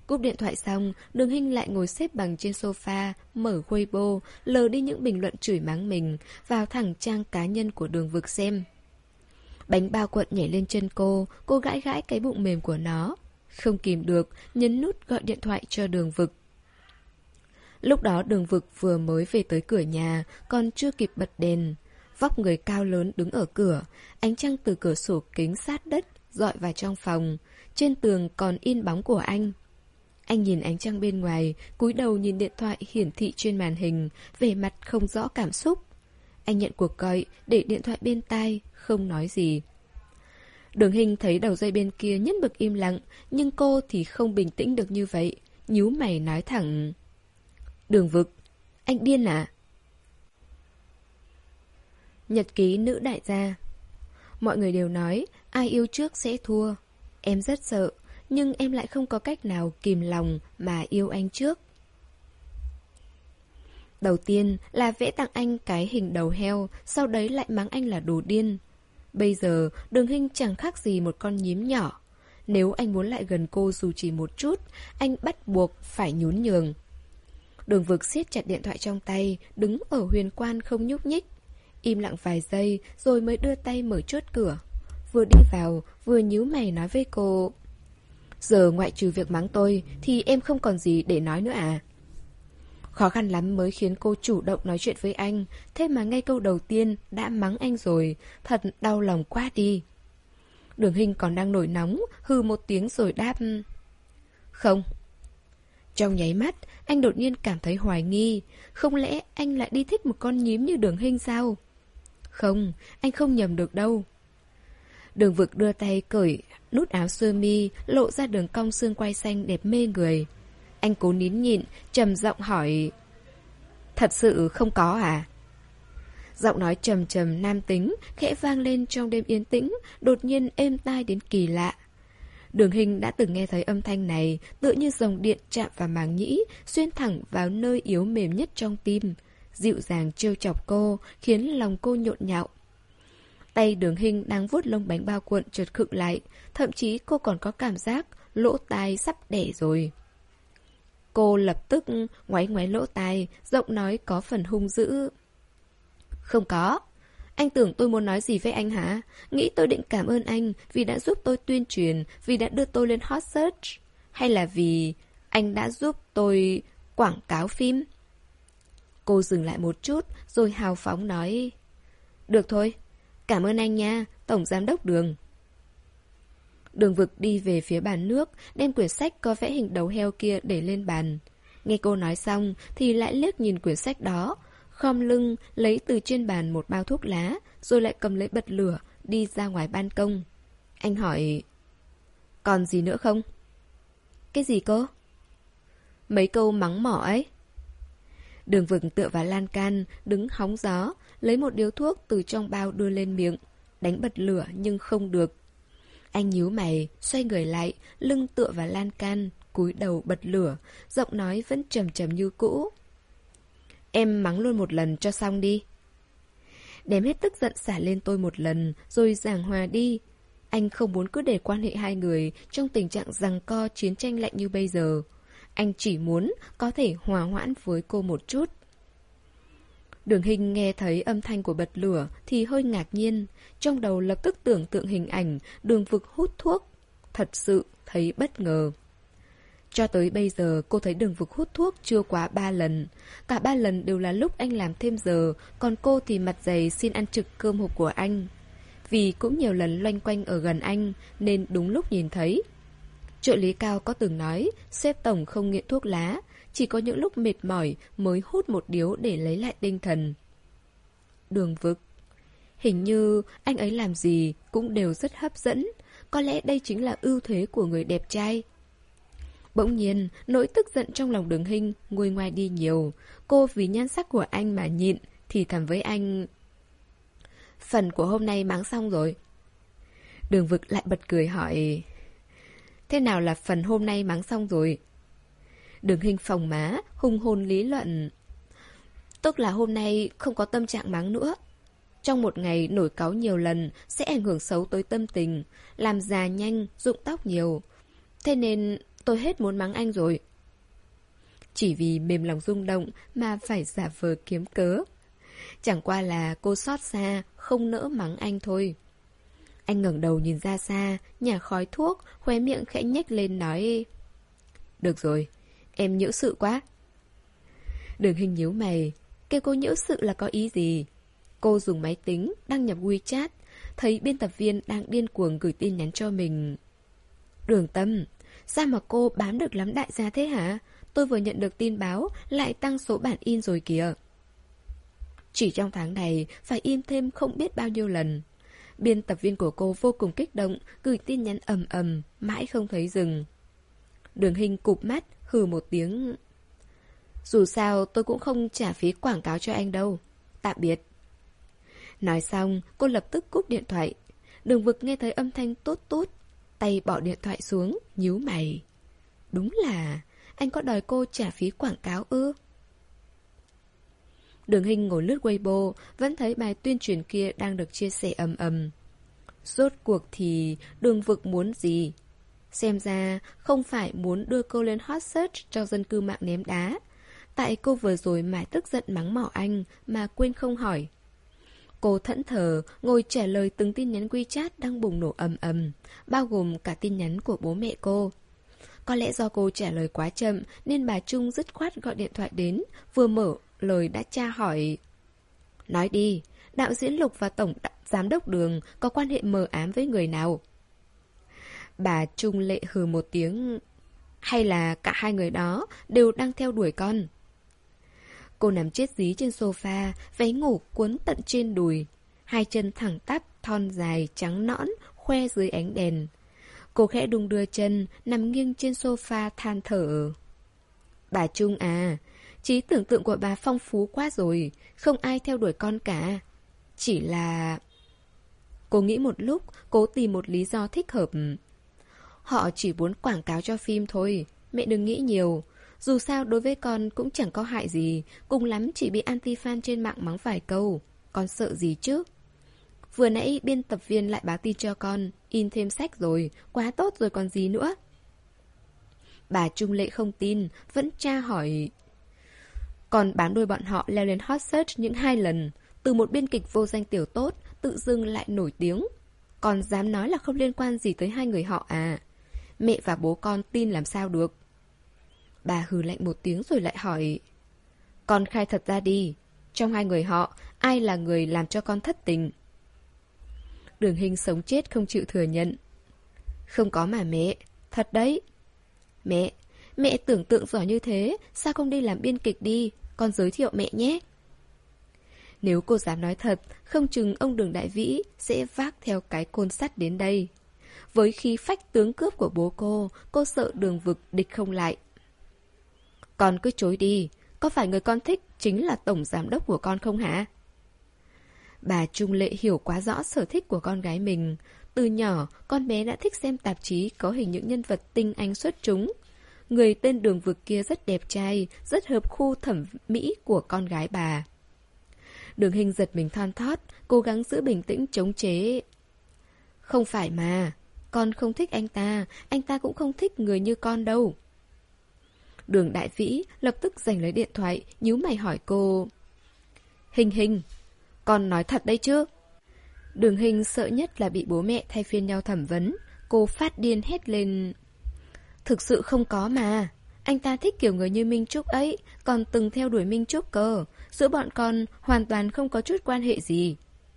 Cúp điện thoại xong, Đường Hinh lại ngồi xếp bằng trên sofa, mở Weibo, lờ đi những bình luận chửi mắng mình, vào thẳng trang cá nhân của Đường Vực xem. Bánh bao cuộn nhảy lên chân cô, cô gãi gãi cái bụng mềm của nó. Không kìm được, nhấn nút gọi điện thoại cho Đường Vực. Lúc đó Đường Vực vừa mới về tới cửa nhà, còn chưa kịp bật đèn. Vóc người cao lớn đứng ở cửa, ánh trăng từ cửa sổ kính sát đất, dọi vào trong phòng. Trên tường còn in bóng của anh. Anh nhìn ánh trăng bên ngoài, cúi đầu nhìn điện thoại hiển thị trên màn hình, vẻ mặt không rõ cảm xúc. Anh nhận cuộc gọi, để điện thoại bên tai, không nói gì. Đường Hinh thấy đầu dây bên kia nhất bực im lặng, nhưng cô thì không bình tĩnh được như vậy. Nhíu mày nói thẳng: Đường Vực, anh điên à? Nhật ký nữ đại gia. Mọi người đều nói ai yêu trước sẽ thua. Em rất sợ, nhưng em lại không có cách nào kìm lòng mà yêu anh trước. Đầu tiên là vẽ tặng anh cái hình đầu heo, sau đấy lại mắng anh là đồ điên. Bây giờ Đường Hinh chẳng khác gì một con nhím nhỏ. Nếu anh muốn lại gần cô dù chỉ một chút, anh bắt buộc phải nhún nhường. Đường Vực siết chặt điện thoại trong tay, đứng ở huyền quan không nhúc nhích. Im lặng vài giây rồi mới đưa tay mở chốt cửa. Vừa đi vào, vừa nhíu mày nói với cô: Giờ ngoại trừ việc mắng tôi thì em không còn gì để nói nữa à? Khó khăn lắm mới khiến cô chủ động nói chuyện với anh, thế mà ngay câu đầu tiên đã mắng anh rồi, thật đau lòng quá đi. Đường Hinh còn đang nổi nóng, hừ một tiếng rồi đáp: Không. Trong nháy mắt, anh đột nhiên cảm thấy hoài nghi. Không lẽ anh lại đi thích một con nhím như Đường Hinh sao? Không, anh không nhầm được đâu. Đường Vực đưa tay cởi nút áo sơ mi, lộ ra đường cong xương quai xanh đẹp mê người. Anh cố nín nhịn, trầm giọng hỏi: Thật sự không có à? Giọng nói trầm trầm nam tính, khẽ vang lên trong đêm yên tĩnh, đột nhiên êm tai đến kỳ lạ. Đường Hinh đã từng nghe thấy âm thanh này, tựa như dòng điện chạm vào màng nhĩ, xuyên thẳng vào nơi yếu mềm nhất trong tim. Dịu dàng trêu chọc cô, khiến lòng cô nhộn nhạo. Tay Đường Hinh đang vuốt lông bánh bao cuộn chợt khựng lại, thậm chí cô còn có cảm giác lỗ tai sắp đẻ rồi. Cô lập tức ngoáy ngoáy lỗ tai, giọng nói có phần hung dữ: Không có. Anh tưởng tôi muốn nói gì với anh hả? Nghĩ tôi định cảm ơn anh vì đã giúp tôi tuyên truyền, vì đã đưa tôi lên hot search? Hay là vì anh đã giúp tôi quảng cáo phim? Cô dừng lại một chút, rồi hào phóng nói: Được thôi, cảm ơn anh nha, Tổng Giám đốc Đường. Đường Vực đi về phía bàn nước, đem quyển sách có vẽ hình đầu heo kia để lên bàn. Nghe cô nói xong thì lại liếc nhìn quyển sách đó, khom lưng lấy từ trên bàn một bao thuốc lá, rồi lại cầm lấy bật lửa, đi ra ngoài ban công. Anh hỏi: Còn gì nữa không? Cái gì cô? Mấy câu mắng mỏ ấy. Đường Vực tựa vào lan can, đứng hóng gió, lấy một điếu thuốc từ trong bao đưa lên miệng, đánh bật lửa nhưng không được. Anh nhíu mày, xoay người lại, lưng tựa vào lan can, cúi đầu bật lửa, giọng nói vẫn trầm trầm như cũ: Em mắng luôn một lần cho xong đi. Đem hết tức giận xả lên tôi một lần, rồi giảng hòa đi. Anh không muốn cứ để quan hệ hai người trong tình trạng giằng co chiến tranh lạnh như bây giờ. Anh chỉ muốn có thể hòa hoãn với cô một chút. Đường Hinh nghe thấy âm thanh của bật lửa thì hơi ngạc nhiên, trong đầu lập tức tưởng tượng hình ảnh Đường Vực hút thuốc. Thật sự thấy bất ngờ. Cho tới bây giờ cô thấy Đường Vực hút thuốc chưa quá ba lần. Cả ba lần đều là lúc anh làm thêm giờ, còn cô thì mặt dày xin ăn trực cơm hộp của anh. Vì cũng nhiều lần loanh quanh ở gần anh nên đúng lúc nhìn thấy. Trợ lý Cao có từng nói sếp tổng không nghiện thuốc lá, chỉ có những lúc mệt mỏi mới hút một điếu để lấy lại tinh thần. Đường Vực, hình như anh ấy làm gì cũng đều rất hấp dẫn. Có lẽ đây chính là ưu thế của người đẹp trai. Bỗng nhiên, nỗi tức giận trong lòng Đường Hinh nguôi ngoai đi nhiều. Cô vì nhan sắc của anh mà nhịn, thì thầm với anh: Phần của hôm nay mắng xong rồi. Đường Vực lại bật cười hỏi: Thế nào là phần hôm nay mắng xong rồi? Đường Hinh phồng má, hùng hồn lý luận: Tức là hôm nay không có tâm trạng mắng nữa. Trong một ngày nổi cáu nhiều lần sẽ ảnh hưởng xấu tới tâm tình, làm già nhanh, rụng tóc nhiều. Thế nên tôi hết muốn mắng anh rồi. Chỉ vì mềm lòng rung động mà phải giả vờ kiếm cớ. Chẳng qua là cô xót xa, không nỡ mắng anh thôi. Anh ngẩng đầu nhìn ra xa, nhả khói thuốc, khóe miệng khẽ nhếch lên nói: Được rồi, em nhỡ sự quá. Đường Hình nhíu mày, kêu cô nhỡ sự là có ý gì? Cô dùng máy tính, đăng nhập WeChat, thấy biên tập viên đang điên cuồng gửi tin nhắn cho mình. Đường Tâm, sao mà cô bám được lắm đại gia thế hả? Tôi vừa nhận được tin báo, lại tăng số bản in rồi kìa. Chỉ trong tháng này, phải in thêm không biết bao nhiêu lần. Biên tập viên của cô vô cùng kích động, gửi tin nhắn ầm ầm, mãi không thấy dừng. Đường Hình cụp mắt, hừ một tiếng. Dù sao tôi cũng không trả phí quảng cáo cho anh đâu. Tạm biệt. Nói xong, cô lập tức cúp điện thoại. Đường Vực nghe thấy âm thanh tốt tốt, tay bỏ điện thoại xuống, nhíu mày. Đúng là anh có đòi cô trả phí quảng cáo ư? Đường Hình ngồi lướt Weibo, vẫn thấy bài tuyên truyền kia đang được chia sẻ ầm ầm. Rốt cuộc thì Đường Vực muốn gì? Xem ra không phải muốn đưa cô lên hot search cho dân cư mạng ném đá. Tại cô vừa rồi mãi tức giận mắng mỏ anh mà quên không hỏi. Cô thẫn thờ ngồi trả lời từng tin nhắn WeChat đang bùng nổ ầm ầm, bao gồm cả tin nhắn của bố mẹ cô. Có lẽ do cô trả lời quá chậm nên bà Trung dứt khoát gọi điện thoại đến, vừa mở lời đã tra hỏi. Nói đi, đạo diễn Lục và tổng giám đốc Đường có quan hệ mờ ám với người nào? Bà Trung Lệ hừ một tiếng. Hay là cả hai người đó đều đang theo đuổi con? Cô nằm chết dí trên sofa, váy ngủ cuốn tận trên đùi, hai chân thẳng tắp, thon dài, trắng nõn, khoe dưới ánh đèn. Cô khẽ đung đưa chân, nằm nghiêng trên sofa than thở. Bà Trung à, trí tưởng tượng của bà phong phú quá rồi, không ai theo đuổi con cả. Chỉ là... Cô nghĩ một lúc, cố tìm một lý do thích hợp. Họ chỉ muốn quảng cáo cho phim thôi, mẹ đừng nghĩ nhiều. Dù sao đối với con cũng chẳng có hại gì, cùng lắm chỉ bị anti-fan trên mạng mắng vài câu. Con sợ gì chứ? Vừa nãy biên tập viên lại báo tin cho con, in thêm sách rồi, quá tốt rồi còn gì nữa. Bà Trung Lệ không tin, vẫn tra hỏi. Con bám đuôi bọn họ leo lên hot search những hai lần, từ một biên kịch vô danh tiểu tốt, tự dưng lại nổi tiếng. Con dám nói là không liên quan gì tới hai người họ à? Mẹ và bố con tin làm sao được? Bà hừ lạnh một tiếng rồi lại hỏi. Con khai thật ra đi, trong hai người họ, ai là người làm cho con thất tình? Đường Hình sống chết không chịu thừa nhận. Không có mà mẹ, thật đấy. Mẹ, mẹ tưởng tượng giỏi như thế, sao không đi làm biên kịch đi, con giới thiệu mẹ nhé. Nếu cô dám nói thật, không chừng ông Đường Đại Vĩ sẽ vác theo cái côn sắt đến đây. Với khí phách tướng cướp của bố cô, cô sợ Đường Vực địch không lại. Con cứ chối đi, có phải người con thích chính là tổng giám đốc của con không hả? Bà Trung Lệ hiểu quá rõ sở thích của con gái mình. Từ nhỏ, con bé đã thích xem tạp chí có hình những nhân vật tinh anh xuất chúng. Người tên Đường Vực kia rất đẹp trai, rất hợp khu thẩm mỹ của con gái bà. Đường Hình giật mình thon thót, cố gắng giữ bình tĩnh chống chế. Không phải mà, con không thích anh ta, anh ta cũng không thích người như con đâu. Đường Đại Vĩ lập tức giành lấy điện thoại, nhíu mày hỏi cô. Hình Hình, con nói thật đấy chứ? Đường Hình sợ nhất là bị bố mẹ thay phiên nhau thẩm vấn. Cô phát điên hét lên. Thực sự không có mà. Anh ta thích kiểu người như Minh Trúc ấy, còn từng theo đuổi Minh Trúc cơ. Giữa bọn con hoàn toàn không có chút quan hệ gì.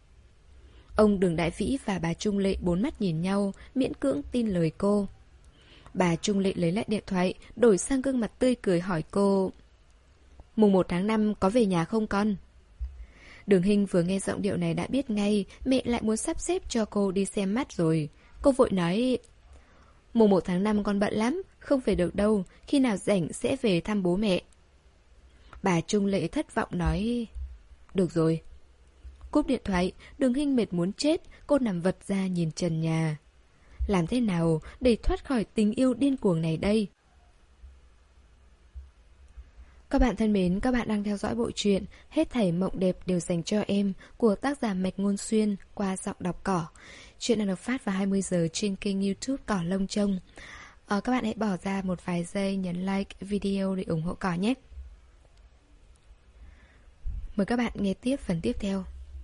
Ông Đường Đại Vĩ và bà Trung Lệ bốn mắt nhìn nhau, miễn cưỡng tin lời cô. Bà Trung Lệ lấy lại điện thoại, đổi sang gương mặt tươi cười hỏi cô. Mùng một tháng năm có về nhà không con? Đường Hình vừa nghe giọng điệu này đã biết ngay mẹ lại muốn sắp xếp cho cô đi xem mắt rồi. Cô vội nói. Mùng một tháng năm con bận lắm, không về được đâu, khi nào rảnh sẽ về thăm bố mẹ. Bà Trung Lệ thất vọng nói. Được rồi. Cúp điện thoại, Đường Hình mệt muốn chết, cô nằm vật ra nhìn trần nhà. Làm thế nào để thoát khỏi tình yêu điên cuồng này đây? Các bạn thân mến, các bạn đang theo dõi bộ truyện Hết thảy mộng đẹp đều dành cho em của tác giả Mạch Ngôn Xuyên qua giọng đọc Cỏ. Chuyện đang được phát vào hai mươi giờ trên kênh YouTube Cỏ Lông Trông. Ờ, các bạn hãy bỏ ra một vài giây nhấn like video để ủng hộ cỏ nhé. Mời các bạn nghe tiếp phần tiếp theo.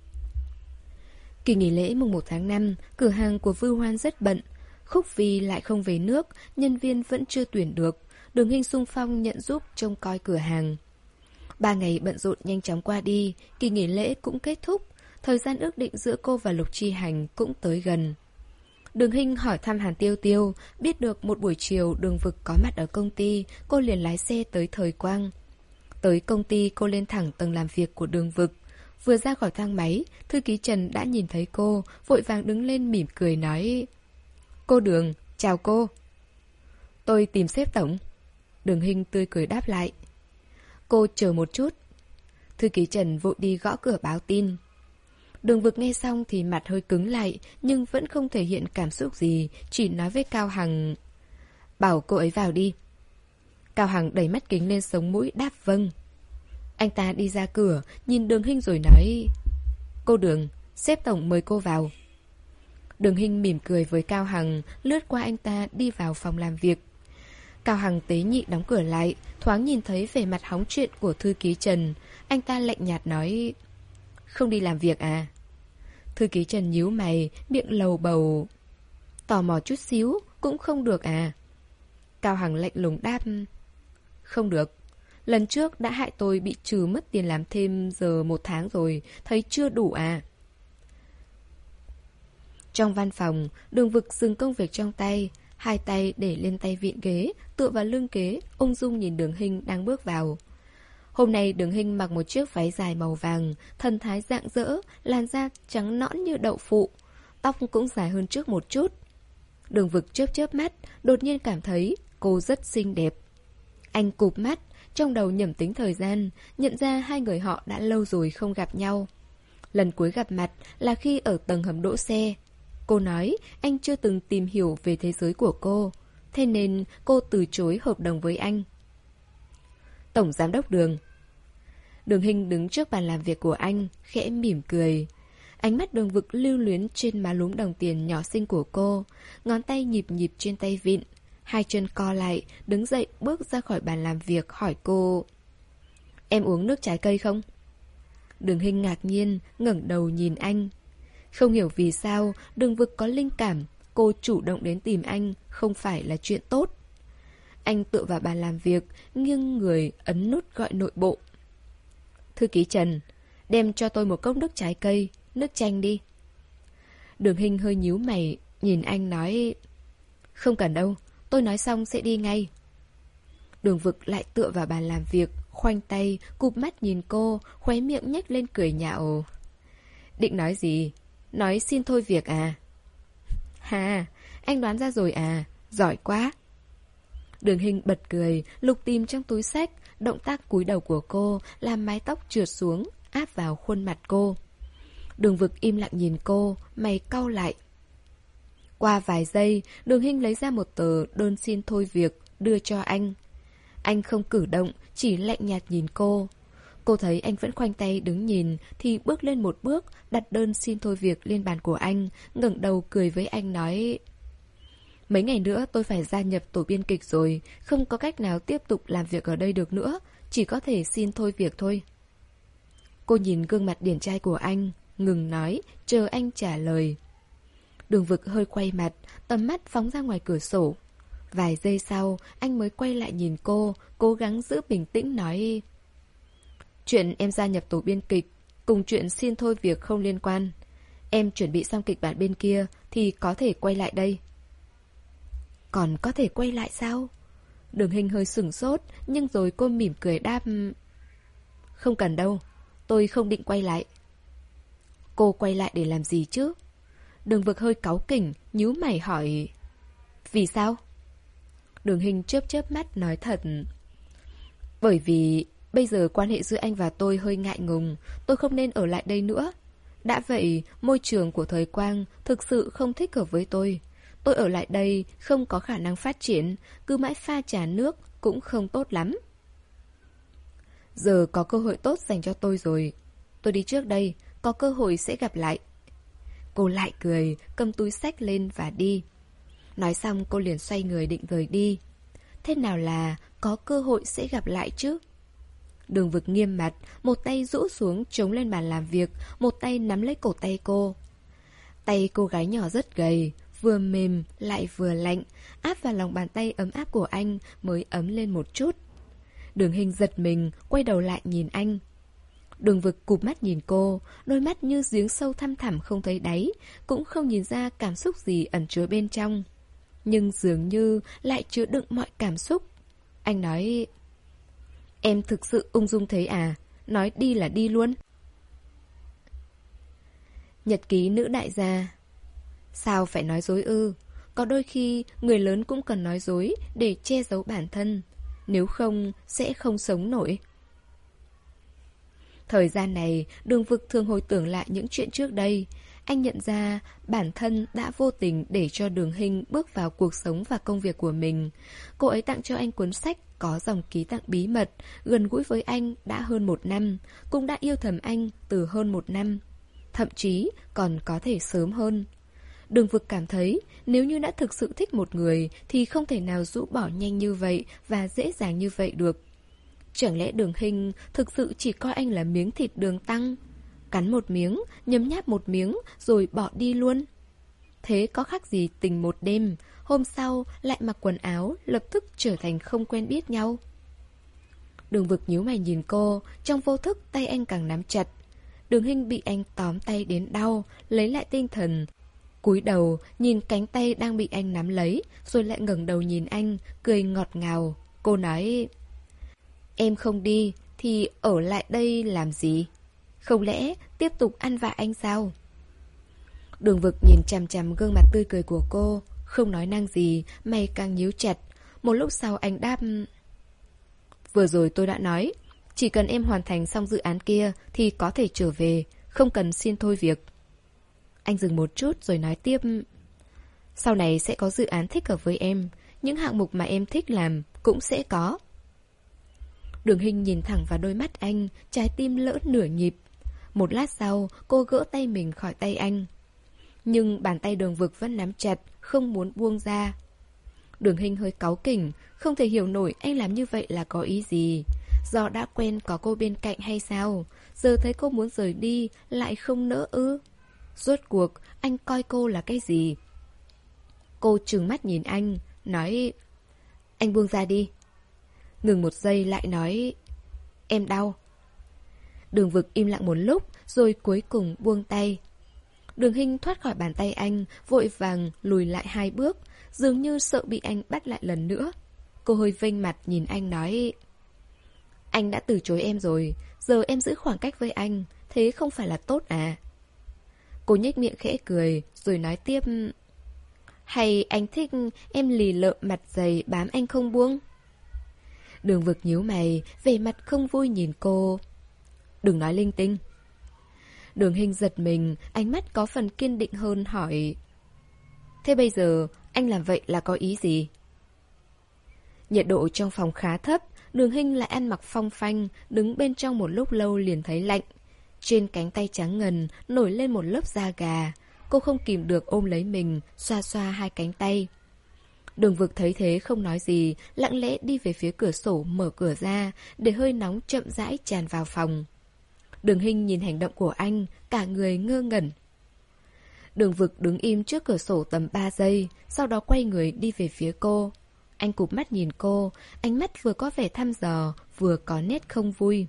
Kỳ nghỉ lễ mùng một tháng năm, cửa hàng của Vưu Hoan rất bận. Khúc Vi lại không về nước, nhân viên vẫn chưa tuyển được. Đường Hinh xung phong nhận giúp trông coi cửa hàng. Ba ngày bận rộn nhanh chóng qua đi, kỳ nghỉ lễ cũng kết thúc. Thời gian ước định giữa cô và Lục Chi Hành cũng tới gần. Đường Hinh hỏi thăm Hàn Tiêu Tiêu, biết được một buổi chiều Đường Vực có mặt ở công ty, cô liền lái xe tới Thời Quang. Tới công ty cô lên thẳng tầng làm việc của Đường Vực. Vừa ra khỏi thang máy, thư ký Trần đã nhìn thấy cô, vội vàng đứng lên mỉm cười nói: Cô Đường, chào cô. Tôi tìm sếp tổng. Đường Hinh tươi cười đáp lại. Cô chờ một chút. Thư ký Trần vội đi gõ cửa báo tin. Đường Vực nghe xong thì mặt hơi cứng lại, nhưng vẫn không thể hiện cảm xúc gì, chỉ nói với Cao Hằng: Bảo cô ấy vào đi. Cao Hằng đẩy mắt kính lên sống mũi đáp vâng. Anh ta đi ra cửa, nhìn Đường Hinh rồi nói: Cô Đường, sếp tổng mời cô vào. Đường Hinh mỉm cười với Cao Hằng, lướt qua anh ta đi vào phòng làm việc. Cao Hằng tế nhị đóng cửa lại, thoáng nhìn thấy vẻ mặt hóng chuyện của thư ký Trần. Anh ta lạnh nhạt nói: Không đi làm việc à? Thư ký Trần nhíu mày, miệng lầu bầu: Tò mò chút xíu, cũng không được à? Cao Hằng lạnh lùng đáp: Không được. Lần trước đã hại tôi bị trừ mất tiền làm thêm giờ một tháng rồi, thấy chưa đủ à? Trong văn phòng, Đường Vực dừng công việc trong tay, hai tay để lên tay vịn ghế, tựa vào lưng ghế, ung dung nhìn Đường Hinh đang bước vào. Hôm nay Đường Hinh mặc một chiếc váy dài màu vàng, thần thái rạng rỡ, làn da trắng nõn như đậu phụ, tóc cũng dài hơn trước một chút. Đường Vực chớp chớp mắt, đột nhiên cảm thấy cô rất xinh đẹp. Anh cụp mắt, trong đầu nhẩm tính thời gian, nhận ra hai người họ đã lâu rồi không gặp nhau. Lần cuối gặp mặt là khi ở tầng hầm đỗ xe. Cô nói anh chưa từng tìm hiểu về thế giới của cô, thế nên cô từ chối hợp đồng với anh. Tổng giám đốc Đường. Đường Hinh đứng trước bàn làm việc của anh, khẽ mỉm cười. Ánh mắt Đường Vực lưu luyến trên má lúm đồng tiền nhỏ xinh của cô, ngón tay nhịp nhịp trên tay vịn. Hai chân co lại, đứng dậy bước ra khỏi bàn làm việc hỏi cô: Em uống nước trái cây không? Đường Hinh ngạc nhiên, ngẩng đầu nhìn anh. Không hiểu vì sao, Đường Vực có linh cảm, cô chủ động đến tìm anh không phải là chuyện tốt. Anh tựa vào bàn làm việc, nghiêng người ấn nút gọi nội bộ. Thư ký Trần, đem cho tôi một cốc nước trái cây, nước chanh đi. Đường Hinh hơi nhíu mày, nhìn anh nói: Không cần đâu, tôi nói xong sẽ đi ngay. Đường Vực lại tựa vào bàn làm việc, khoanh tay, cụp mắt nhìn cô, khóe miệng nhếch lên cười nhạo. Định nói gì? Nói xin thôi việc à? Hà, anh đoán ra rồi à? Giỏi quá. Đường Hinh bật cười, lục tìm trong túi xách, động tác cúi đầu của cô làm mái tóc trượt xuống, áp vào khuôn mặt cô. Đường Vực im lặng nhìn cô, mày cau lại. Qua vài giây, Đường Hinh lấy ra một tờ đơn xin thôi việc, đưa cho anh. Anh không cử động, chỉ lạnh nhạt nhìn cô. Cô thấy anh vẫn khoanh tay đứng nhìn, thì bước lên một bước, đặt đơn xin thôi việc lên bàn của anh, ngẩng đầu cười với anh nói: Mấy ngày nữa tôi phải gia nhập tổ biên kịch rồi, không có cách nào tiếp tục làm việc ở đây được nữa, chỉ có thể xin thôi việc thôi. Cô nhìn gương mặt điển trai của anh, ngừng nói, chờ anh trả lời. Đường Vực hơi quay mặt, tầm mắt phóng ra ngoài cửa sổ. Vài giây sau, anh mới quay lại nhìn cô, cố gắng giữ bình tĩnh nói: Chuyện em gia nhập tổ biên kịch, cùng chuyện xin thôi việc không liên quan. Em chuẩn bị xong kịch bản bên kia, thì có thể quay lại đây. Còn có thể quay lại sao? Đường Hinh hơi sửng sốt, nhưng rồi cô mỉm cười đáp: Không cần đâu, tôi không định quay lại. Cô quay lại để làm gì chứ? Đường Vực hơi cáu kỉnh, nhíu mày hỏi: Vì sao? Đường Hinh chớp chớp mắt nói thật: Bởi vì bây giờ quan hệ giữa anh và tôi hơi ngại ngùng, tôi không nên ở lại đây nữa. Đã vậy, môi trường của Thời Quang thực sự không thích hợp với tôi. Tôi ở lại đây không có khả năng phát triển, cứ mãi pha trà nước cũng không tốt lắm. Giờ có cơ hội tốt dành cho tôi rồi. Tôi đi trước đây, có cơ hội sẽ gặp lại. Cô lại cười, cầm túi xách lên và đi. Nói xong cô liền xoay người định rời đi. Thế nào là có cơ hội sẽ gặp lại chứ? Đường Vực nghiêm mặt, một tay rũ xuống chống lên bàn làm việc, một tay nắm lấy cổ tay cô. Tay cô gái nhỏ rất gầy, vừa mềm lại vừa lạnh, áp vào lòng bàn tay ấm áp của anh mới ấm lên một chút. Đường Hinh giật mình, quay đầu lại nhìn anh. Đường Vực cụp mắt nhìn cô, đôi mắt như giếng sâu thăm thẳm không thấy đáy, cũng không nhìn ra cảm xúc gì ẩn chứa bên trong. Nhưng dường như lại chứa đựng mọi cảm xúc. Anh nói: Em thực sự ung dung thế à? Nói đi là đi luôn. Nhật ký nữ đại gia. Sao phải nói dối ư? Có đôi khi người lớn cũng cần nói dối để che giấu bản thân. Nếu không sẽ không sống nổi. Thời gian này, Đường Vực thường hồi tưởng lại những chuyện trước đây. Anh nhận ra bản thân đã vô tình để cho Đường Hinh bước vào cuộc sống và công việc của mình. Cô ấy tặng cho anh cuốn sách có dòng ký tặng bí mật, gần gũi với anh đã hơn một năm, cũng đã yêu thầm anh từ hơn một năm. Thậm chí còn có thể sớm hơn. Đường Vực cảm thấy nếu như đã thực sự thích một người thì không thể nào rũ bỏ nhanh như vậy và dễ dàng như vậy được. Chẳng lẽ Đường Hinh thực sự chỉ coi anh là miếng thịt đường tăng? Cắn một miếng, nhấm nháp một miếng rồi bỏ đi luôn. Thế có khác gì tình một đêm, hôm sau lại mặc quần áo, lập tức trở thành không quen biết nhau? Đường Vực nhíu mày nhìn cô, trong vô thức tay anh càng nắm chặt. Đường Hinh bị anh tóm tay đến đau, lấy lại tinh thần, cúi đầu nhìn cánh tay đang bị anh nắm lấy, rồi lại ngẩng đầu nhìn anh, cười ngọt ngào. Cô nói: Em không đi thì ở lại đây làm gì? Không lẽ tiếp tục ăn vạ anh sao? Đường Vực nhìn chằm chằm gương mặt tươi cười của cô, không nói năng gì, mày càng nhíu chặt. Một lúc sau anh đáp: Vừa rồi tôi đã nói, chỉ cần em hoàn thành xong dự án kia thì có thể trở về, không cần xin thôi việc. Anh dừng một chút rồi nói tiếp: Sau này sẽ có dự án thích hợp với em, những hạng mục mà em thích làm cũng sẽ có. Đường Hinh nhìn thẳng vào đôi mắt anh, trái tim lỡ nửa nhịp. Một lát sau, cô gỡ tay mình khỏi tay anh. Nhưng bàn tay Đường Vực vẫn nắm chặt, không muốn buông ra. Đường Hinh hơi cáu kỉnh, không thể hiểu nổi anh làm như vậy là có ý gì. Do đã quen có cô bên cạnh hay sao? Giờ thấy cô muốn rời đi, lại không nỡ ư? Rốt cuộc, anh coi cô là cái gì? Cô trừng mắt nhìn anh, nói: Anh buông ra đi. Ngừng một giây lại nói: Em đau. Đường Vực im lặng một lúc, rồi cuối cùng buông tay. Đường Hinh thoát khỏi bàn tay anh, vội vàng lùi lại hai bước, dường như sợ bị anh bắt lại lần nữa. Cô hơi vênh mặt nhìn anh nói: Anh đã từ chối em rồi, giờ em giữ khoảng cách với anh, thế không phải là tốt à? Cô nhếch miệng khẽ cười, rồi nói tiếp: Hay anh thích em lì lợm mặt dày bám anh không buông? Đường Vực nhíu mày, vẻ mặt không vui nhìn cô. Đừng nói linh tinh. Đường Hinh giật mình, ánh mắt có phần kiên định hơn hỏi: Thế bây giờ anh làm vậy là có ý gì? Nhiệt độ trong phòng khá thấp, Đường Hinh lại ăn mặc phong phanh, đứng bên trong một lúc lâu liền thấy lạnh. Trên cánh tay trắng ngần nổi lên một lớp da gà. Cô không kìm được ôm lấy mình, xoa xoa hai cánh tay. Đường Vực thấy thế không nói gì, lặng lẽ đi về phía cửa sổ mở cửa ra, để hơi nóng chậm rãi tràn vào phòng. Đường Hinh nhìn hành động của anh, cả người ngơ ngẩn. Đường Vực đứng im trước cửa sổ tầm ba giây, sau đó quay người đi về phía cô. Anh cụp mắt nhìn cô, ánh mắt vừa có vẻ thăm dò, vừa có nét không vui.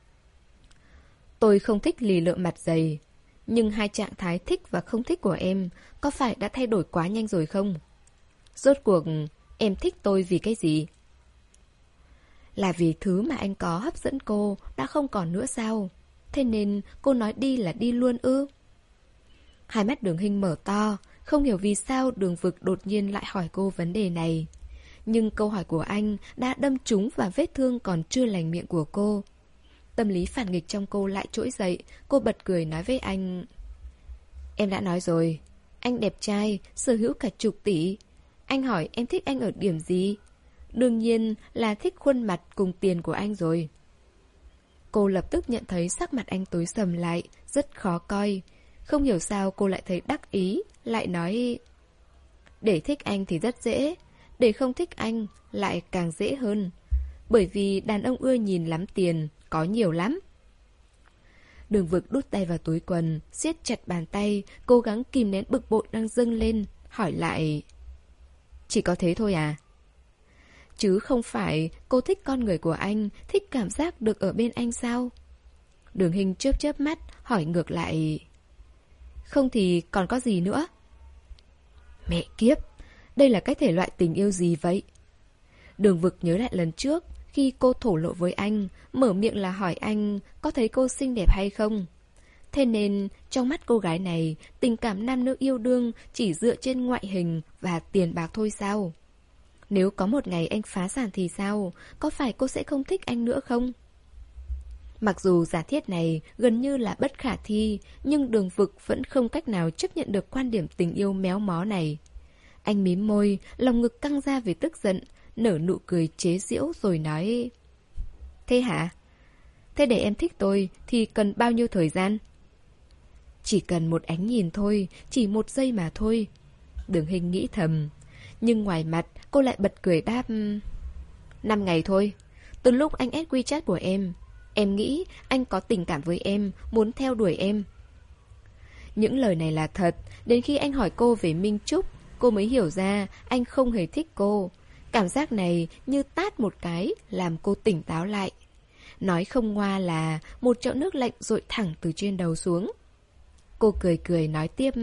Tôi không thích lì lợm mặt dày, nhưng hai trạng thái thích và không thích của em có phải đã thay đổi quá nhanh rồi không? Rốt cuộc, em thích tôi vì cái gì? Là vì thứ mà anh có hấp dẫn cô đã không còn nữa sao? Thế nên cô nói đi là đi luôn ư? Hai mắt Đường Hinh mở to, không hiểu vì sao Đường Vực đột nhiên lại hỏi cô vấn đề này. Nhưng câu hỏi của anh đã đâm trúng vào vết thương còn chưa lành miệng của cô. Tâm lý phản nghịch trong cô lại trỗi dậy, cô bật cười nói với anh: Em đã nói rồi, anh đẹp trai, sở hữu cả chục tỷ. Anh hỏi em thích anh ở điểm gì? Đương nhiên là thích khuôn mặt cùng tiền của anh rồi. Cô lập tức nhận thấy sắc mặt anh tối sầm lại, rất khó coi. Không hiểu sao cô lại thấy đắc ý, lại nói: Để thích anh thì rất dễ, để không thích anh lại càng dễ hơn. Bởi vì đàn ông ưa nhìn lắm tiền, có nhiều lắm. Đường Vực đút tay vào túi quần, siết chặt bàn tay, cố gắng kìm nén bực bội đang dâng lên, hỏi lại. Chỉ có thế thôi à? Chứ không phải cô thích con người của anh, thích cảm giác được ở bên anh sao? Đường Hình chớp chớp mắt, hỏi ngược lại. Không thì còn có gì nữa? Mẹ kiếp, đây là cái thể loại tình yêu gì vậy? Đường Vực nhớ lại lần trước, khi cô thổ lộ với anh, mở miệng là hỏi anh có thấy cô xinh đẹp hay không. Thế nên, trong mắt cô gái này, tình cảm nam nữ yêu đương chỉ dựa trên ngoại hình và tiền bạc thôi sao? Nếu có một ngày anh phá sản thì sao? Có phải cô sẽ không thích anh nữa không? Mặc dù giả thiết này gần như là bất khả thi, nhưng Đường Vực vẫn không cách nào chấp nhận được quan điểm tình yêu méo mó này. Anh mím môi, lòng ngực căng ra vì tức giận, nở nụ cười chế giễu rồi nói. Thế hả? Thế để em thích tôi thì cần bao nhiêu thời gian? Chỉ cần một ánh nhìn thôi, chỉ một giây mà thôi. Đường Hình nghĩ thầm. Nhưng ngoài mặt cô lại bật cười đáp. Năm ngày thôi. Từ lúc anh add WeChat của em, em nghĩ anh có tình cảm với em, muốn theo đuổi em. Những lời này là thật. Đến khi anh hỏi cô về Minh Trúc, cô mới hiểu ra anh không hề thích cô. Cảm giác này như tát một cái làm cô tỉnh táo lại. Nói không ngoa là một chậu nước lạnh dội thẳng từ trên đầu xuống. Cô cười cười nói tiếp.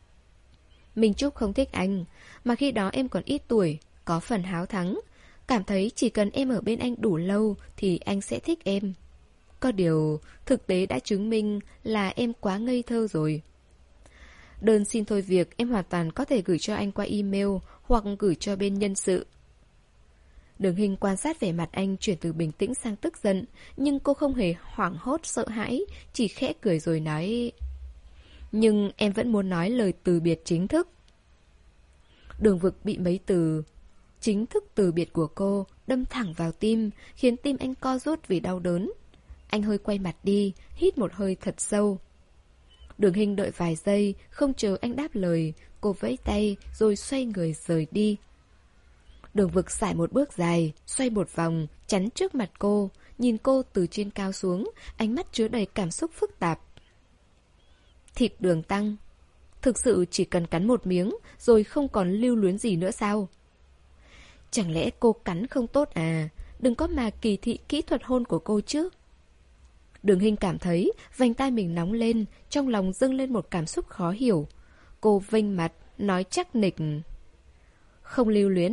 Minh Trúc không thích anh, mà khi đó em còn ít tuổi, có phần háo thắng. Cảm thấy chỉ cần em ở bên anh đủ lâu thì anh sẽ thích em. Có điều, thực tế đã chứng minh là em quá ngây thơ rồi. Đơn xin thôi việc em hoàn toàn có thể gửi cho anh qua email hoặc gửi cho bên nhân sự. Đường Hình quan sát vẻ mặt anh chuyển từ bình tĩnh sang tức giận, nhưng cô không hề hoảng hốt sợ hãi, chỉ khẽ cười rồi nói. Nhưng em vẫn muốn nói lời từ biệt chính thức. Đường Vực bị mấy từ chính thức từ biệt của cô đâm thẳng vào tim, khiến tim anh co rút vì đau đớn. Anh hơi quay mặt đi, hít một hơi thật sâu. Đường Hình đợi vài giây, không chờ anh đáp lời, cô vẫy tay rồi xoay người rời đi. Đường Vực sải một bước dài, xoay một vòng, chắn trước mặt cô, nhìn cô từ trên cao xuống, ánh mắt chứa đầy cảm xúc phức tạp. Thịt đường tăng, thực sự chỉ cần cắn một miếng rồi không còn lưu luyến gì nữa sao? Chẳng lẽ cô cắn không tốt à? Đừng có mà kỳ thị kỹ thuật hôn của cô chứ. Đường Hình cảm thấy vành tai mình nóng lên, trong lòng dâng lên một cảm xúc khó hiểu. Cô vênh mặt, nói chắc nịch. Không lưu luyến.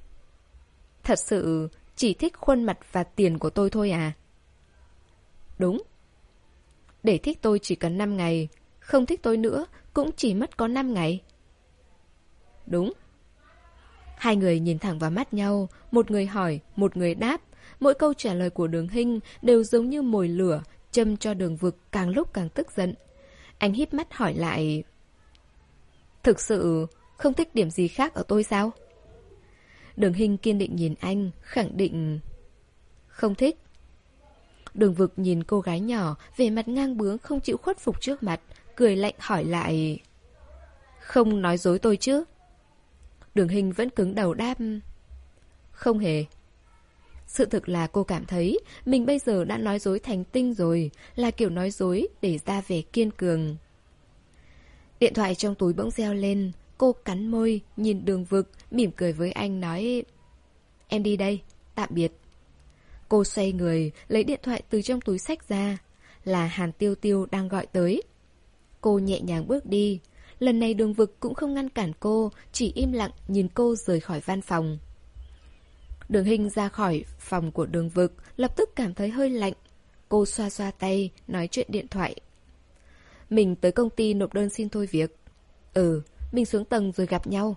Thật sự chỉ thích khuôn mặt và tiền của tôi thôi à? Đúng. Để thích tôi chỉ cần năm ngày, không thích tôi nữa cũng chỉ mất có năm ngày. Đúng. Hai người nhìn thẳng vào mắt nhau, một người hỏi, một người đáp. Mỗi câu trả lời của Đường Hình đều giống như mồi lửa, châm cho Đường Vực càng lúc càng tức giận. Anh híp mắt hỏi lại. Thực sự không thích điểm gì khác ở tôi sao? Đường Hình kiên định nhìn anh, khẳng định. Không thích. Đường Vực nhìn cô gái nhỏ, vẻ mặt ngang bướng không chịu khuất phục trước mặt, cười lạnh hỏi lại. Không nói dối tôi chứ? Đường Hình vẫn cứng đầu đáp. Không hề. Sự thực là cô cảm thấy mình bây giờ đã nói dối thành tinh rồi, là kiểu nói dối để ra vẻ kiên cường. Điện thoại trong túi bỗng reo lên, cô cắn môi, nhìn Đường Vực, mỉm cười với anh nói. Em đi đây, tạm biệt. Cô xoay người, lấy điện thoại từ trong túi xách ra. Là Hàn Tiêu Tiêu đang gọi tới. Cô nhẹ nhàng bước đi. Lần này Đường Vực cũng không ngăn cản cô, chỉ im lặng nhìn cô rời khỏi văn phòng. Đường Hình ra khỏi phòng của Đường Vực, lập tức cảm thấy hơi lạnh. Cô xoa xoa tay, nói chuyện điện thoại. Mình tới công ty nộp đơn xin thôi việc. Ừ, mình xuống tầng rồi gặp nhau.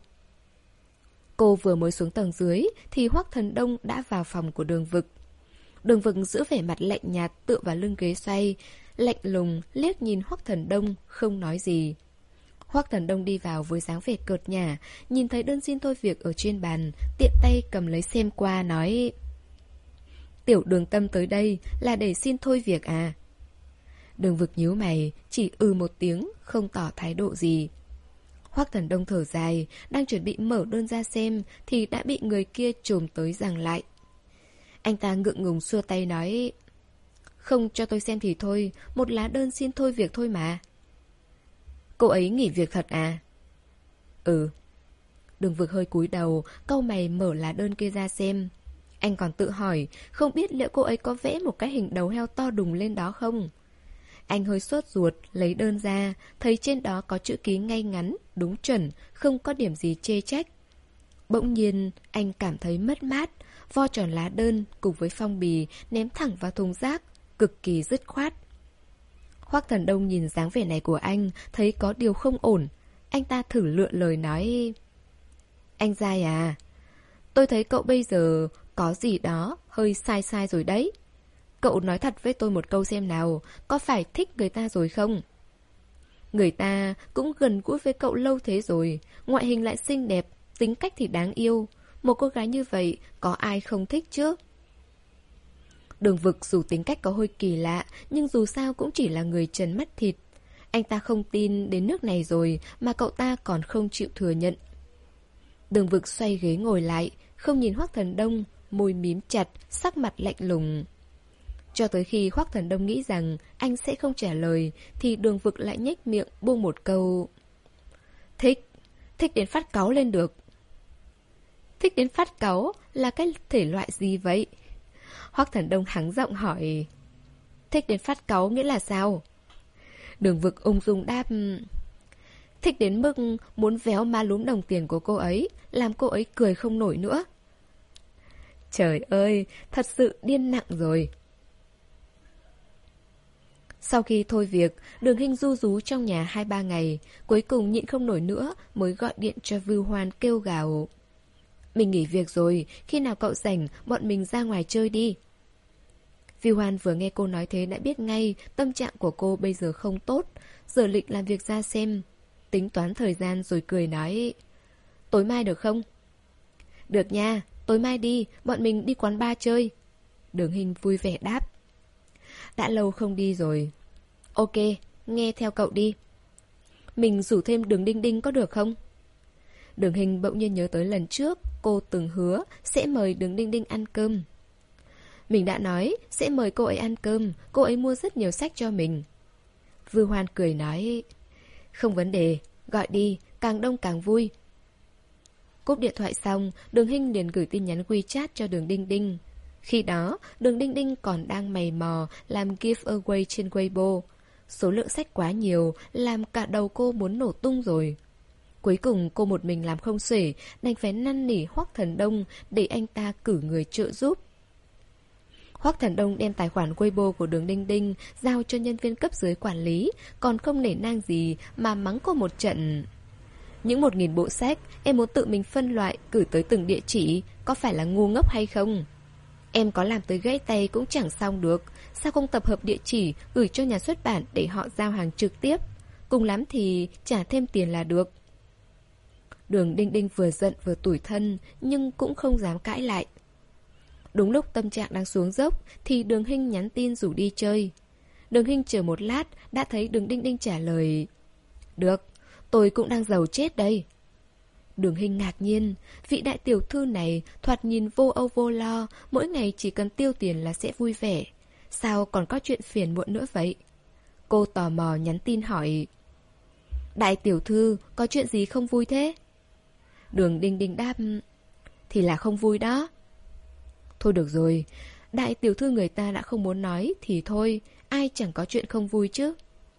Cô vừa mới xuống tầng dưới thì Hoắc Thần Đông đã vào phòng của Đường Vực. Đường Vực giữ vẻ mặt lạnh nhạt tựa vào lưng ghế xoay, lạnh lùng liếc nhìn Hoắc Thần Đông, không nói gì. Hoắc Thần Đông đi vào với dáng vẻ cợt nhả, nhìn thấy đơn xin thôi việc ở trên bàn, tiện tay cầm lấy xem qua nói. Tiểu Đường Tâm tới đây là để xin thôi việc à? Đường Vực nhíu mày, chỉ ừ một tiếng, không tỏ thái độ gì. Hoắc Thần Đông thở dài, đang chuẩn bị mở đơn ra xem thì đã bị người kia chồm tới giằng lại. Anh ta ngượng ngùng xua tay nói: Không cho tôi xem thì thôi, một lá đơn xin thôi việc thôi mà. Cô ấy nghỉ việc thật à? Ừ. Đường Vực hơi cúi đầu, cau mày mở lá đơn kia ra xem. Anh còn tự hỏi, không biết liệu cô ấy có vẽ một cái hình đầu heo to đùng lên đó không? Anh hơi sốt ruột, lấy đơn ra, thấy trên đó có chữ ký ngay ngắn, đúng chuẩn, không có điểm gì chê trách. Bỗng nhiên, anh cảm thấy mất mát, vo tròn lá đơn cùng với phong bì ném thẳng vào thùng rác, cực kỳ dứt khoát. Hoắc Thần Đông nhìn dáng vẻ này của anh, thấy có điều không ổn. Anh ta thử lựa lời nói: Anh dai à, tôi thấy cậu bây giờ có gì đó hơi sai sai rồi đấy. Cậu nói thật với tôi một câu xem nào, có phải thích người ta rồi không? Người ta cũng gần gũi với cậu lâu thế rồi, ngoại hình lại xinh đẹp, tính cách thì đáng yêu. Một cô gái như vậy có ai không thích chứ? Đường Vực dù tính cách có hơi kỳ lạ, nhưng dù sao cũng chỉ là người trần mắt thịt. Anh ta không tin đến nước này rồi mà cậu ta còn không chịu thừa nhận. Đường Vực xoay ghế ngồi lại, không nhìn Hoắc Thần Đông, môi mím chặt, sắc mặt lạnh lùng. Cho tới khi Hoắc Thần Đông nghĩ rằng anh sẽ không trả lời, thì Đường Vực lại nhếch miệng buông một câu: Thích, thích đến phát cáu lên được. Thích đến phát cáu là cái thể loại gì vậy? Hoắc Thần Đông hắng giọng hỏi. Thích đến phát cáu nghĩa là sao? Đường Vực ung dung đáp: Thích đến mức muốn véo má lúm đồng tiền của cô ấy, làm cô ấy cười không nổi nữa. Trời ơi, thật sự điên nặng rồi. Sau khi thôi việc, Đường Hinh ru rú trong nhà hai ba ngày, cuối cùng nhịn không nổi nữa mới gọi điện cho Vưu Hoan kêu gào: Mình nghỉ việc rồi, khi nào cậu rảnh bọn mình ra ngoài chơi đi. Vưu Hoan vừa nghe cô nói thế đã biết ngay tâm trạng của cô bây giờ không tốt, giờ lịch làm việc ra xem, tính toán thời gian rồi cười nói: Tối mai được không? Được nha, tối mai đi, bọn mình đi quán bar chơi. Đường Hinh vui vẻ đáp. Đã lâu không đi rồi. Ok, nghe theo cậu đi. Mình rủ thêm Đường Đinh Đinh có được không? Đường Hinh bỗng nhiên nhớ tới lần trước cô từng hứa sẽ mời Đường Đinh Đinh ăn cơm. Mình đã nói sẽ mời cô ấy ăn cơm, cô ấy mua rất nhiều sách cho mình. Vưu Hoan cười nói: Không vấn đề, gọi đi, càng đông càng vui. Cúp điện thoại xong, Đường Hinh liền gửi tin nhắn WeChat cho Đường Đinh Đinh. Khi đó, Đường Đinh Đinh còn đang mày mò làm giveaway trên Weibo. Số lượng sách quá nhiều, làm cả đầu cô muốn nổ tung rồi. Cuối cùng cô một mình làm không xuể, đành phải năn nỉ Hoắc Thần Đông để anh ta cử người trợ giúp. Hoắc Thần Đông đem tài khoản Weibo của Đường Đinh Đinh giao cho nhân viên cấp dưới quản lý, còn không nể nang gì mà mắng cô một trận. Những một nghìn bộ sách em muốn tự mình phân loại gửi tới từng địa chỉ, có phải là ngu ngốc hay không? Em có làm tới gãy tay cũng chẳng xong được, sao không tập hợp địa chỉ gửi cho nhà xuất bản để họ giao hàng trực tiếp? Cùng lắm thì trả thêm tiền là được. Đường Đinh Đinh vừa giận vừa tủi thân, nhưng cũng không dám cãi lại. Đúng lúc tâm trạng đang xuống dốc thì Đường Hinh nhắn tin rủ đi chơi. Đường Hinh chờ một lát đã thấy Đường Đinh Đinh trả lời: Được, tôi cũng đang giàu chết đây. Đường Hinh ngạc nhiên, vị đại tiểu thư này thoạt nhìn vô âu vô lo, mỗi ngày chỉ cần tiêu tiền là sẽ vui vẻ. Sao còn có chuyện phiền muộn nữa vậy? Cô tò mò nhắn tin hỏi: Đại tiểu thư, có chuyện gì không vui thế? Đường Đinh Đinh đáp: Thì là không vui đó. Thôi được rồi, đại tiểu thư người ta đã không muốn nói thì thôi, ai chẳng có chuyện không vui chứ.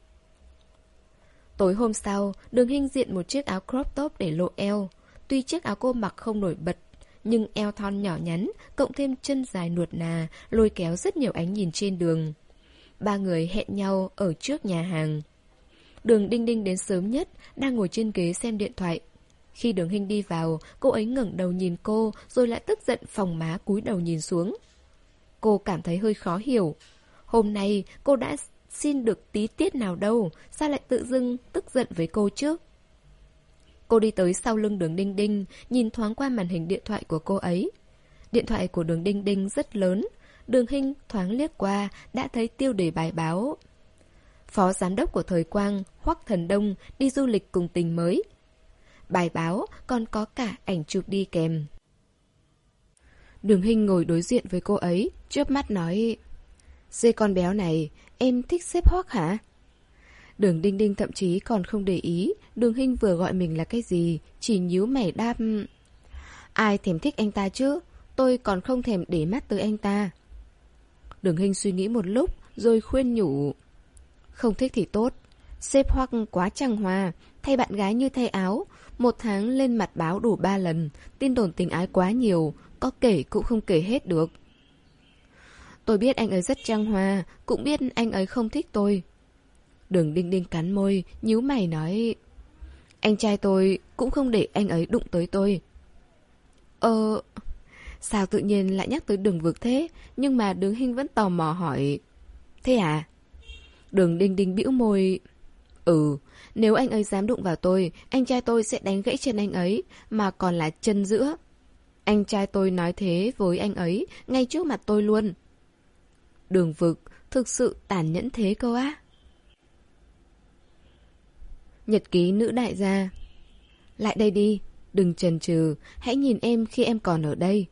Tối hôm sau, Đường Hinh diện một chiếc áo crop top để lộ eo. Tuy chiếc áo cô mặc không nổi bật, nhưng eo thon nhỏ nhắn, cộng thêm chân dài nuột nà, lôi kéo rất nhiều ánh nhìn trên đường. Ba người hẹn nhau ở trước nhà hàng. Đường Đinh Đinh đến sớm nhất, đang ngồi trên ghế xem điện thoại. Khi Đường Hinh đi vào, cô ấy ngẩng đầu nhìn cô, rồi lại tức giận phồng má cúi đầu nhìn xuống. Cô cảm thấy hơi khó hiểu. Hôm nay cô đã xin được tí tiết nào đâu, sao lại tự dưng tức giận với cô chứ? Cô đi tới sau lưng Đường Đinh Đinh, nhìn thoáng qua màn hình điện thoại của cô ấy. Điện thoại của Đường Đinh Đinh rất lớn. Đường Hinh thoáng liếc qua, đã thấy tiêu đề bài báo: Phó giám đốc của Thời Quang, Hoắc Thần Đông đi du lịch cùng tình mới. bài báo, còn có cả ảnh chụp đi kèm. Đường Hinh ngồi đối diện với cô ấy, chớp mắt nói: "Dê con béo này, em thích sếp Hoắc hả?" Đường Đinh Đinh thậm chí còn không để ý Đường Hinh vừa gọi mình là cái gì, chỉ nhíu mày đáp: "Ai thèm thích anh ta chứ, tôi còn không thèm để mắt tới anh ta." Đường Hinh suy nghĩ một lúc rồi khuyên nhủ: "Không thích thì tốt, sếp Hoắc quá trăng hoa, thay bạn gái như thay áo, một tháng lên mặt báo đủ ba lần, tin đồn tình ái quá nhiều, có kể cũng không kể hết được." "Tôi biết anh ấy rất trăng hoa, cũng biết anh ấy không thích tôi." Đường Đinh Đinh cắn môi, nhíu mày nói: "Anh trai tôi cũng không để anh ấy đụng tới tôi." Ờ... Sao tự nhiên lại nhắc tới Đường Vực thế? Nhưng mà Đường Hinh vẫn tò mò hỏi: "Thế à?" Đường Đinh Đinh bĩu môi: "Ừ, nếu anh ấy dám đụng vào tôi, anh trai tôi sẽ đánh gãy chân anh ấy, mà còn là chân giữa. Anh trai tôi nói thế với anh ấy, ngay trước mặt tôi luôn." Đường Vực thực sự tàn nhẫn thế cơ á. Nhật ký nữ đại gia. Lại đây đi, đừng chần chừ, hãy nhìn em khi em còn ở đây.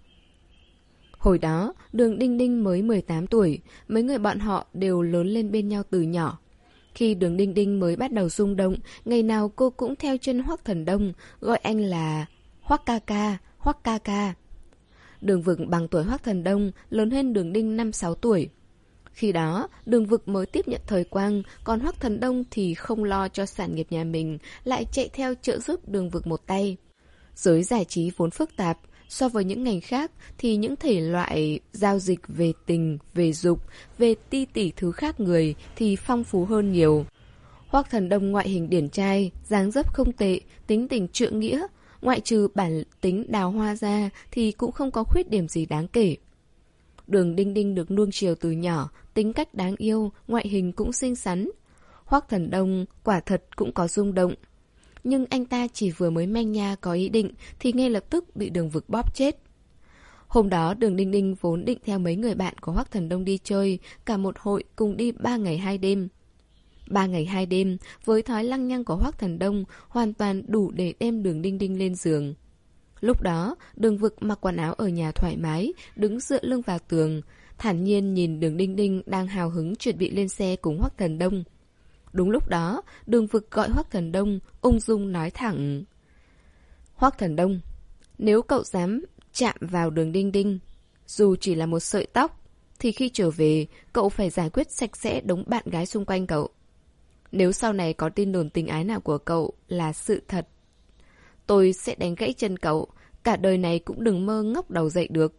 Hồi đó, Đường Đinh Đinh mới mười tám tuổi, mấy người bọn họ đều lớn lên bên nhau từ nhỏ. Khi Đường Đinh Đinh mới bắt đầu rung động, ngày nào cô cũng theo chân Hoắc Thần Đông, gọi anh là Hoắc ca ca, Hoắc ca ca. Đường Vực bằng tuổi Hoắc Thần Đông, lớn hơn Đường Đinh năm sáu tuổi. Khi đó, Đường Vực mới tiếp nhận thời quang, còn Hoắc Thần Đông thì không lo cho sản nghiệp nhà mình, lại chạy theo trợ giúp Đường Vực một tay. Giới giải trí vốn phức tạp, so với những ngành khác thì những thể loại giao dịch về tình, về dục, về ti tỉ thứ khác người thì phong phú hơn nhiều. Hoắc Thần Đông ngoại hình điển trai, dáng dấp không tệ, tính tình trượng nghĩa, ngoại trừ bản tính đào hoa ra thì cũng không có khuyết điểm gì đáng kể. Đường Đinh Đinh được nuông chiều từ nhỏ, tính cách đáng yêu, ngoại hình cũng xinh xắn. Hoắc Thần Đông quả thật cũng có rung động. Nhưng anh ta chỉ vừa mới manh nha có ý định thì ngay lập tức bị Đường Vực bóp chết. Hôm đó Đường Đinh Đinh vốn định theo mấy người bạn của Hoắc Thần Đông đi chơi, cả một hội cùng đi ba ngày hai đêm. Ba ngày hai đêm, với thói lăng nhăng của Hoắc Thần Đông, hoàn toàn đủ để đem Đường Đinh Đinh lên giường. Lúc đó, Đường Vực mặc quần áo ở nhà thoải mái, đứng dựa lưng vào tường, thản nhiên nhìn Đường Đinh Đinh đang hào hứng chuẩn bị lên xe cùng Hoắc Thần Đông. Đúng lúc đó, Đường Vực gọi Hoắc Thần Đông, ung dung nói thẳng: "Hoắc Thần Đông, nếu cậu dám chạm vào Đường Đinh Đinh, dù chỉ là một sợi tóc, thì khi trở về, cậu phải giải quyết sạch sẽ đống bạn gái xung quanh cậu. Nếu sau này có tin đồn tình ái nào của cậu là sự thật, tôi sẽ đánh gãy chân cậu, cả đời này cũng đừng mơ ngóc đầu dậy được."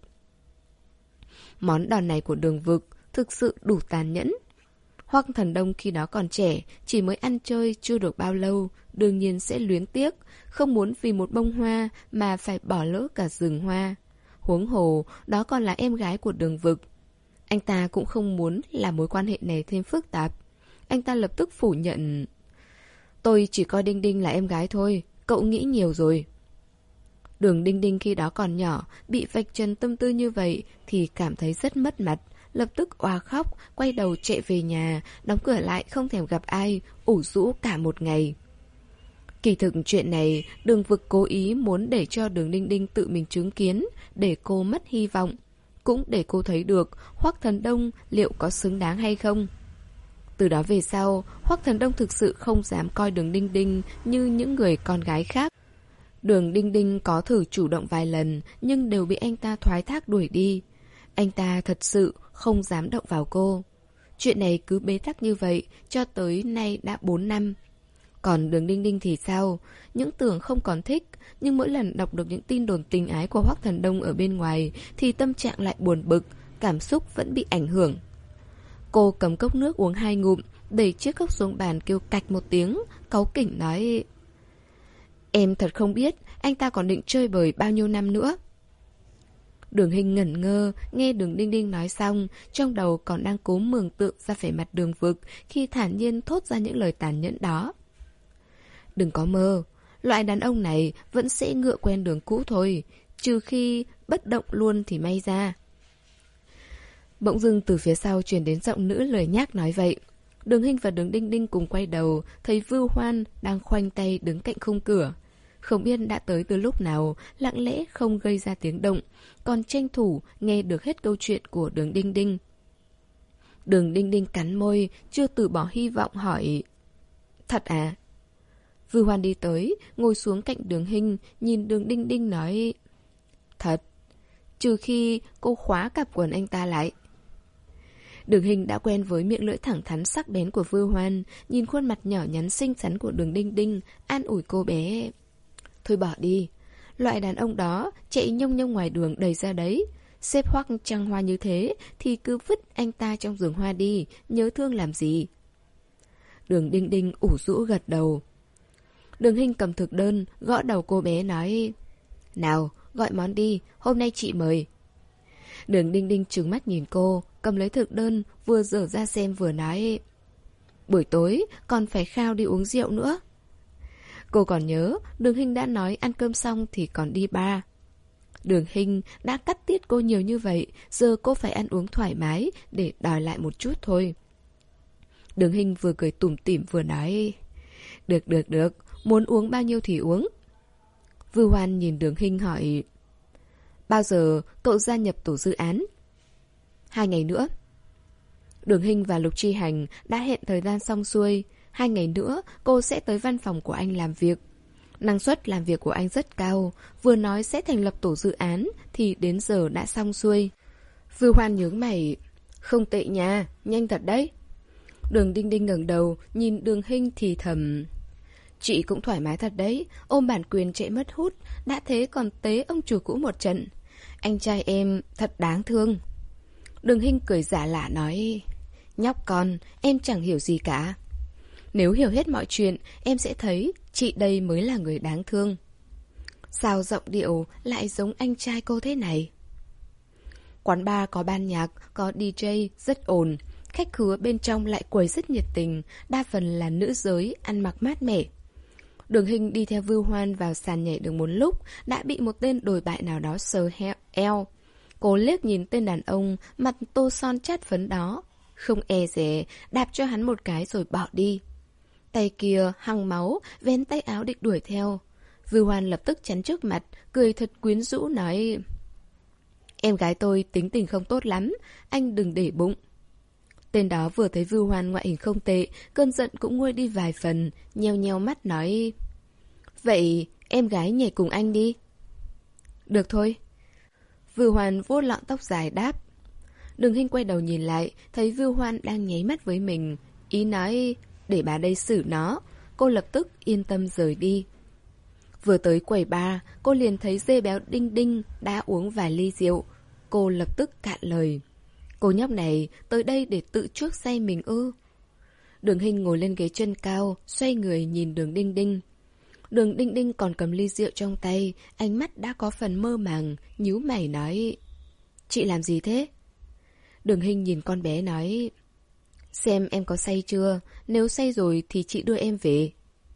Món đòn này của Đường Vực thực sự đủ tàn nhẫn. Hoắc Thần Đông khi đó còn trẻ, chỉ mới ăn chơi chưa được bao lâu, đương nhiên sẽ luyến tiếc, không muốn vì một bông hoa mà phải bỏ lỡ cả rừng hoa. Huống hồ, đó còn là em gái của Đường Vực. Anh ta cũng không muốn làm mối quan hệ này thêm phức tạp. Anh ta lập tức phủ nhận: "Tôi chỉ coi Đinh Đinh là em gái thôi, cậu nghĩ nhiều rồi." Đường Đinh Đinh khi đó còn nhỏ, bị vạch trần tâm tư như vậy thì cảm thấy rất mất mặt, lập tức oà khóc, quay đầu chạy về nhà, đóng cửa lại không thèm gặp ai, ủ rũ cả một ngày. Kỳ thực chuyện này, Đường Vực cố ý muốn để cho Đường Đinh Đinh tự mình chứng kiến, để cô mất hy vọng, cũng để cô thấy được Hoắc Thần Đông liệu có xứng đáng hay không. Từ đó về sau, Hoắc Thần Đông thực sự không dám coi Đường Đinh Đinh như những người con gái khác. Đường Đinh Đinh có thử chủ động vài lần, nhưng đều bị anh ta thoái thác đuổi đi. Anh ta thật sự không dám động vào cô. Chuyện này cứ bế tắc như vậy cho tới nay đã bốn năm. Còn Đường Đinh Đinh thì sao? Những tưởng không còn thích, nhưng mỗi lần đọc được những tin đồn tình ái của Hoắc Thần Đông ở bên ngoài thì tâm trạng lại buồn bực, cảm xúc vẫn bị ảnh hưởng. Cô cầm cốc nước uống hai ngụm, đẩy chiếc cốc xuống bàn kêu cạch một tiếng, cáu kỉnh nói: "Em thật không biết anh ta còn định chơi bời bao nhiêu năm nữa." Đường Hinh ngẩn ngơ, nghe Đường Đinh Đinh nói xong, trong đầu còn đang cố mường tượng ra vẻ mặt Đường Vực khi thản nhiên thốt ra những lời tàn nhẫn đó. Đừng có mơ, loại đàn ông này vẫn sẽ ngựa quen đường cũ thôi, trừ khi bất động luôn thì may ra. Bỗng dưng từ phía sau truyền đến giọng nữ lời nhác nói vậy. Đường Hinh và Đường Đinh Đinh cùng quay đầu, thấy Vưu Hoan đang khoanh tay đứng cạnh khung cửa. không biết đã tới từ lúc nào, lặng lẽ không gây ra tiếng động, còn tranh thủ nghe được hết câu chuyện của Đường Đinh Đinh. Đường Đinh Đinh cắn môi, chưa từ bỏ hy vọng hỏi: Thật à? Vưu Hoan đi tới, ngồi xuống cạnh Đường Hinh, nhìn Đường Đinh Đinh nói: Thật, trừ khi cô khóa cặp quần anh ta lại. Đường Hinh đã quen với miệng lưỡi thẳng thắn sắc bén của Vưu Hoan, nhìn khuôn mặt nhỏ nhắn xinh xắn của Đường Đinh Đinh, an ủi cô bé: Thôi bỏ đi, loại đàn ông đó chạy nhông nhông ngoài đường đầy ra đấy. Xếp hoắc trăng hoa như thế thì cứ vứt anh ta trong giường hoa đi, nhớ thương làm gì. Đường Đinh Đinh ủ rũ gật đầu. Đường Hinh cầm thực đơn, gõ đầu cô bé nói: Nào, gọi món đi, hôm nay chị mời. Đường Đinh Đinh trừng mắt nhìn cô, cầm lấy thực đơn, vừa dở ra xem vừa nói: Buổi tối còn phải khao đi uống rượu nữa. Cô còn nhớ, Đường Hinh đã nói ăn cơm xong thì còn đi bar. Đường Hinh đã cắt tiết cô nhiều như vậy, giờ cô phải ăn uống thoải mái để đòi lại một chút thôi. Đường Hinh vừa cười tủm tỉm vừa nói: Được được được, muốn uống bao nhiêu thì uống. Vưu Hoan nhìn Đường Hinh hỏi: Bao giờ cậu gia nhập tổ dự án? Hai ngày nữa. Đường Hinh và Lục Chi Hành đã hẹn thời gian xong xuôi. Hai ngày nữa cô sẽ tới văn phòng của anh làm việc. Năng suất làm việc của anh rất cao, vừa nói sẽ thành lập tổ dự án thì đến giờ đã xong xuôi. Vưu Hoan nhướng mày: Không tệ nha, nhanh thật đấy. Đường Đinh Đinh ngẩng đầu, nhìn Đường Hinh thì thầm: Chị cũng thoải mái thật đấy, ôm bản quyền chạy mất hút, đã thế còn tế ông chủ cũ một trận. Anh trai em thật đáng thương. Đường Hinh cười giả lả nói: Nhóc con, em chẳng hiểu gì cả. Nếu hiểu hết mọi chuyện, em sẽ thấy chị đây mới là người đáng thương. Sao giọng điệu lại giống anh trai cô thế này? Quán bar có ban nhạc, có đi jay rất ồn. Khách khứa bên trong lại quầy rất nhiệt tình, đa phần là nữ giới, ăn mặc mát mẻ. Đường Hinh đi theo Vưu Hoan vào sàn nhảy được một lúc, đã bị một tên đồi bại nào đó sờ eo. Cô liếc nhìn tên đàn ông, mặt tô son chát phấn đó, không e dè, đạp cho hắn một cái rồi bỏ đi. Tay kia hăng máu, vén tay áo định đuổi theo. Vưu Hoan lập tức chắn trước mặt, cười thật quyến rũ nói: Em gái tôi tính tình không tốt lắm, anh đừng để bụng. Tên đó vừa thấy Vưu Hoan ngoại hình không tệ, cơn giận cũng nguôi đi vài phần, nheo nheo mắt nói: Vậy em gái nhảy cùng anh đi. Được thôi. Vưu Hoan vuốt lọn tóc dài đáp. Đường Hinh quay đầu nhìn lại, thấy Vưu Hoan đang nháy mắt với mình, ý nói để bà đây xử nó. Cô lập tức yên tâm rời đi. Vừa tới quầy bar, cô liền thấy dê béo Đinh Đinh đã uống vài ly rượu. Cô lập tức cạn lời: Cô nhóc này tới đây để tự chuốc say mình ư? Đường Hinh ngồi lên ghế chân cao, xoay người nhìn Đường Đinh Đinh. Đường Đinh Đinh còn cầm ly rượu trong tay, ánh mắt đã có phần mơ màng, nhíu mày nói: Chị làm gì thế? Đường Hinh nhìn con bé nói: Xem em có say chưa, nếu say rồi thì chị đưa em về.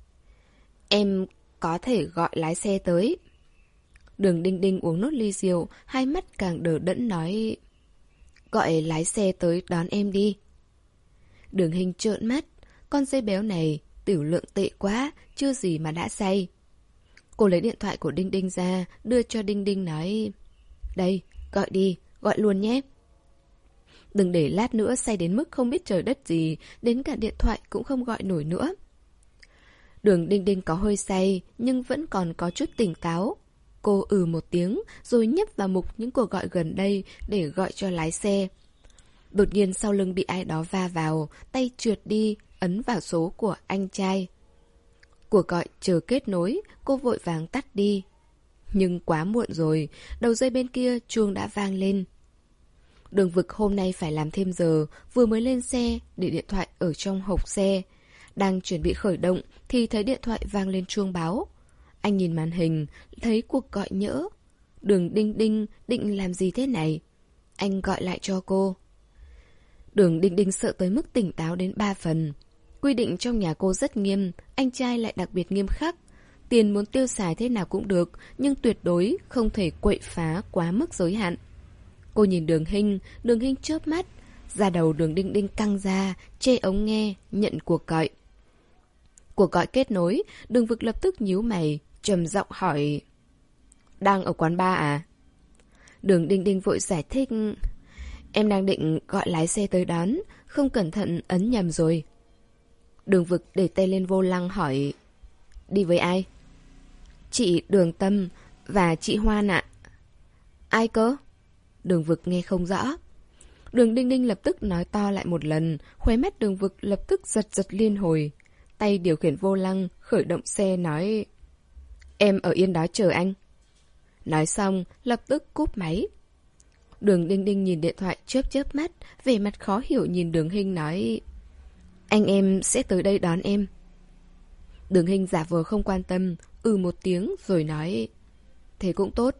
Em có thể gọi lái xe tới. Đường Đinh Đinh uống nốt ly rượu, hai mắt càng đờ đẫn nói: Gọi lái xe tới đón em đi. Đường Hinh trợn mắt, con dê béo này tiểu lượng tệ quá, chưa gì mà đã say. Cô lấy điện thoại của Đinh Đinh ra, đưa cho Đinh Đinh nói: Đây, gọi đi, gọi luôn nhé. Đừng để lát nữa say đến mức không biết trời đất gì, đến cả điện thoại cũng không gọi nổi nữa. Đường Đinh Đinh có hơi say, nhưng vẫn còn có chút tỉnh táo. Cô ừ một tiếng, rồi nhấp vào mục những cuộc gọi gần đây để gọi cho lái xe. Đột nhiên sau lưng bị ai đó va vào, tay trượt đi, ấn vào số của anh trai. Cuộc gọi chờ kết nối, cô vội vàng tắt đi. Nhưng quá muộn rồi, đầu dây bên kia chuông đã vang lên. Đường Vực hôm nay phải làm thêm giờ, vừa mới lên xe, để điện thoại ở trong hộp xe. Đang chuẩn bị khởi động thì thấy điện thoại vang lên chuông báo. Anh nhìn màn hình, thấy cuộc gọi nhỡ. Đường Đinh Đinh định làm gì thế này? Anh gọi lại cho cô. Đường Đinh Đinh sợ tới mức tỉnh táo đến ba phần. Quy định trong nhà cô rất nghiêm, anh trai lại đặc biệt nghiêm khắc. Tiền muốn tiêu xài thế nào cũng được, nhưng tuyệt đối không thể quậy phá quá mức giới hạn. Cô nhìn Đường Hinh, Đường Hinh chớp mắt. Da đầu Đường Đinh Đinh căng ra, chê ống nghe, nhận cuộc gọi. Cuộc gọi kết nối, Đường Vực lập tức nhíu mày, trầm giọng hỏi: Đang ở quán bar à? Đường Đinh Đinh vội giải thích: Em đang định gọi lái xe tới đón, không cẩn thận ấn nhầm rồi. Đường Vực để tay lên vô lăng hỏi: Đi với ai? Chị Đường Tâm và chị Hoan ạ. Ai cơ? Đường Vực nghe không rõ. Đường Đinh Đinh lập tức nói to lại một lần, khóe mắt Đường Vực lập tức giật giật liên hồi. Tay điều khiển vô lăng, khởi động xe nói: Em ở yên đó chờ anh. Nói xong, lập tức cúp máy. Đường Đinh Đinh nhìn điện thoại chớp chớp mắt, vẻ mặt khó hiểu nhìn Đường Hinh nói: Anh em sẽ tới đây đón em. Đường Hinh giả vờ không quan tâm, ừ một tiếng rồi nói: Thế cũng tốt.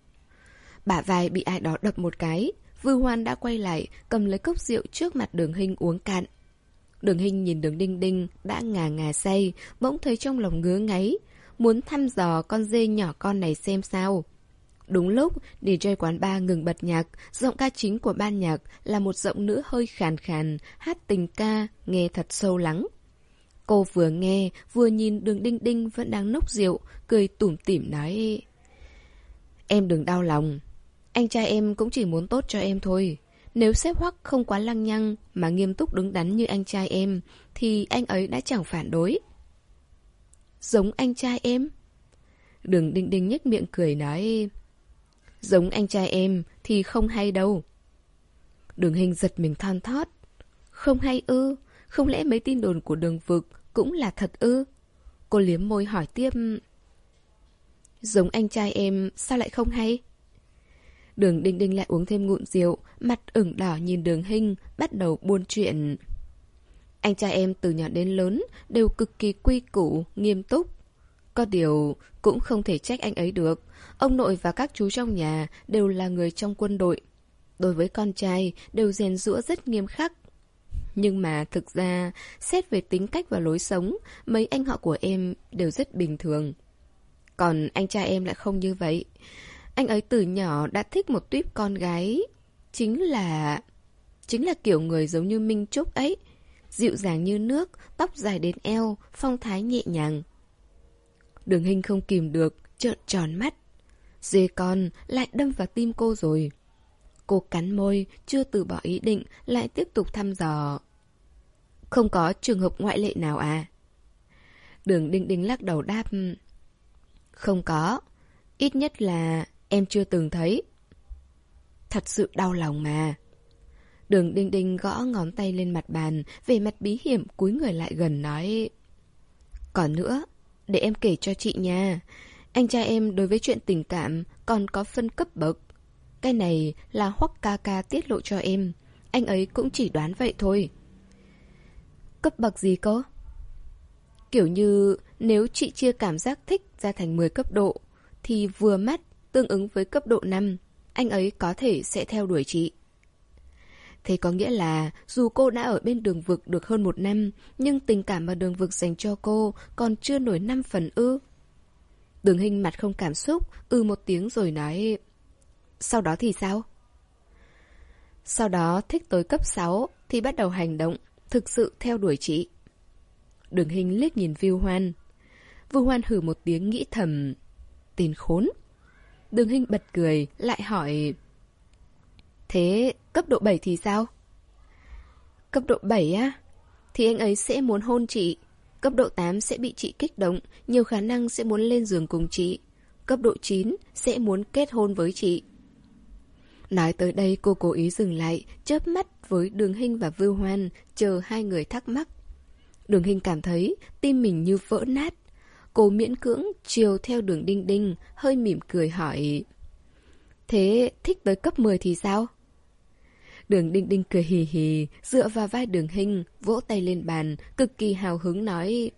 Bả vai bị ai đó đập một cái, Vư Hoan đã quay lại, cầm lấy cốc rượu trước mặt Đường Hinh uống cạn. Đường Hinh nhìn Đường Đinh Đinh đã ngà ngà say, bỗng thấy trong lòng ngứa ngáy, muốn thăm dò con dê nhỏ con này xem sao. Đúng lúc, đi jay quán bar ngừng bật nhạc, giọng ca chính của ban nhạc là một giọng nữ hơi khàn khàn, hát tình ca, nghe thật sâu lắng. Cô vừa nghe, vừa nhìn Đường Đinh Đinh vẫn đang nốc rượu, cười tủm tỉm nói: Em đừng đau lòng, anh trai em cũng chỉ muốn tốt cho em thôi. Nếu sếp Hoắc không quá lăng nhăng mà nghiêm túc đứng đắn như anh trai em, thì anh ấy đã chẳng phản đối. Giống anh trai em? Đường Đinh Đinh nhếch miệng cười nói: Giống anh trai em thì không hay đâu. Đường Hinh giật mình thon thót: Không hay ư? Không lẽ mấy tin đồn của Đường Vực cũng là thật ư? Cô liếm môi hỏi tiếp: Giống anh trai em sao lại không hay? Đường Đinh Đinh lại uống thêm ngụm rượu, mặt ửng đỏ nhìn Đường Hinh, bắt đầu buôn chuyện. Anh trai em từ nhỏ đến lớn đều cực kỳ quy củ, nghiêm túc. Có điều cũng không thể trách anh ấy được. Ông nội và các chú trong nhà đều là người trong quân đội. Đối với con trai đều rèn giũa rất nghiêm khắc. Nhưng mà thực ra, xét về tính cách và lối sống, mấy anh họ của em đều rất bình thường. Còn anh trai em lại không như vậy. Anh ấy từ nhỏ đã thích một tuýp con gái. Chính là... Chính là kiểu người giống như Minh Trúc ấy. Dịu dàng như nước, tóc dài đến eo, phong thái nhẹ nhàng. Đường Hinh không kìm được, trợn tròn mắt. Dê con lại đâm vào tim cô rồi. Cô cắn môi, chưa từ bỏ ý định, lại tiếp tục thăm dò. Không có trường hợp ngoại lệ nào à? Đường Đinh Đinh lắc đầu đáp: Không có. Ít nhất là em chưa từng thấy. Thật sự đau lòng mà. Đường Đinh Đinh gõ ngón tay lên mặt bàn, về mặt bí hiểm cúi người lại gần nói: Còn nữa, để em kể cho chị nha. Anh trai em đối với chuyện tình cảm còn có phân cấp bậc. Cái này là Hoắc ca ca tiết lộ cho em. Anh ấy cũng chỉ đoán vậy thôi. Cấp bậc gì cơ? Kiểu như nếu chị chia cảm giác thích ra thành mười cấp độ, thì vừa mắt tương ứng với cấp độ năm, anh ấy có thể sẽ theo đuổi chị. Thế có nghĩa là dù cô đã ở bên Đường Vực được hơn một năm, nhưng tình cảm mà Đường Vực dành cho cô còn chưa nổi năm phần ư? Đường Hinh mặt không cảm xúc, ừ một tiếng rồi nói: Sau đó thì sao? Sau đó thích tới cấp sáu thì bắt đầu hành động, thực sự theo đuổi chị. Đường Hinh liếc nhìn Vưu Hoan. Vưu Hoan hừ một tiếng nghĩ thầm: Tên khốn. Đường Hinh bật cười, lại hỏi: Thế cấp độ bảy thì sao? Cấp độ bảy á? Thì anh ấy sẽ muốn hôn chị. Cấp độ tám sẽ bị chị kích động, nhiều khả năng sẽ muốn lên giường cùng chị. Cấp độ chín sẽ muốn kết hôn với chị. Nói tới đây cô cố ý dừng lại, chớp mắt với Đường Hinh và Vưu Hoan, chờ hai người thắc mắc. Đường Hinh cảm thấy tim mình như vỡ nát. Cô miễn cưỡng chiều theo Đường Đinh Đinh, hơi mỉm cười hỏi: Thế thích tới cấp mười thì sao? Đường Đinh Đinh cười hì hì, dựa vào vai Đường Hinh, vỗ tay lên bàn, cực kỳ hào hứng nói: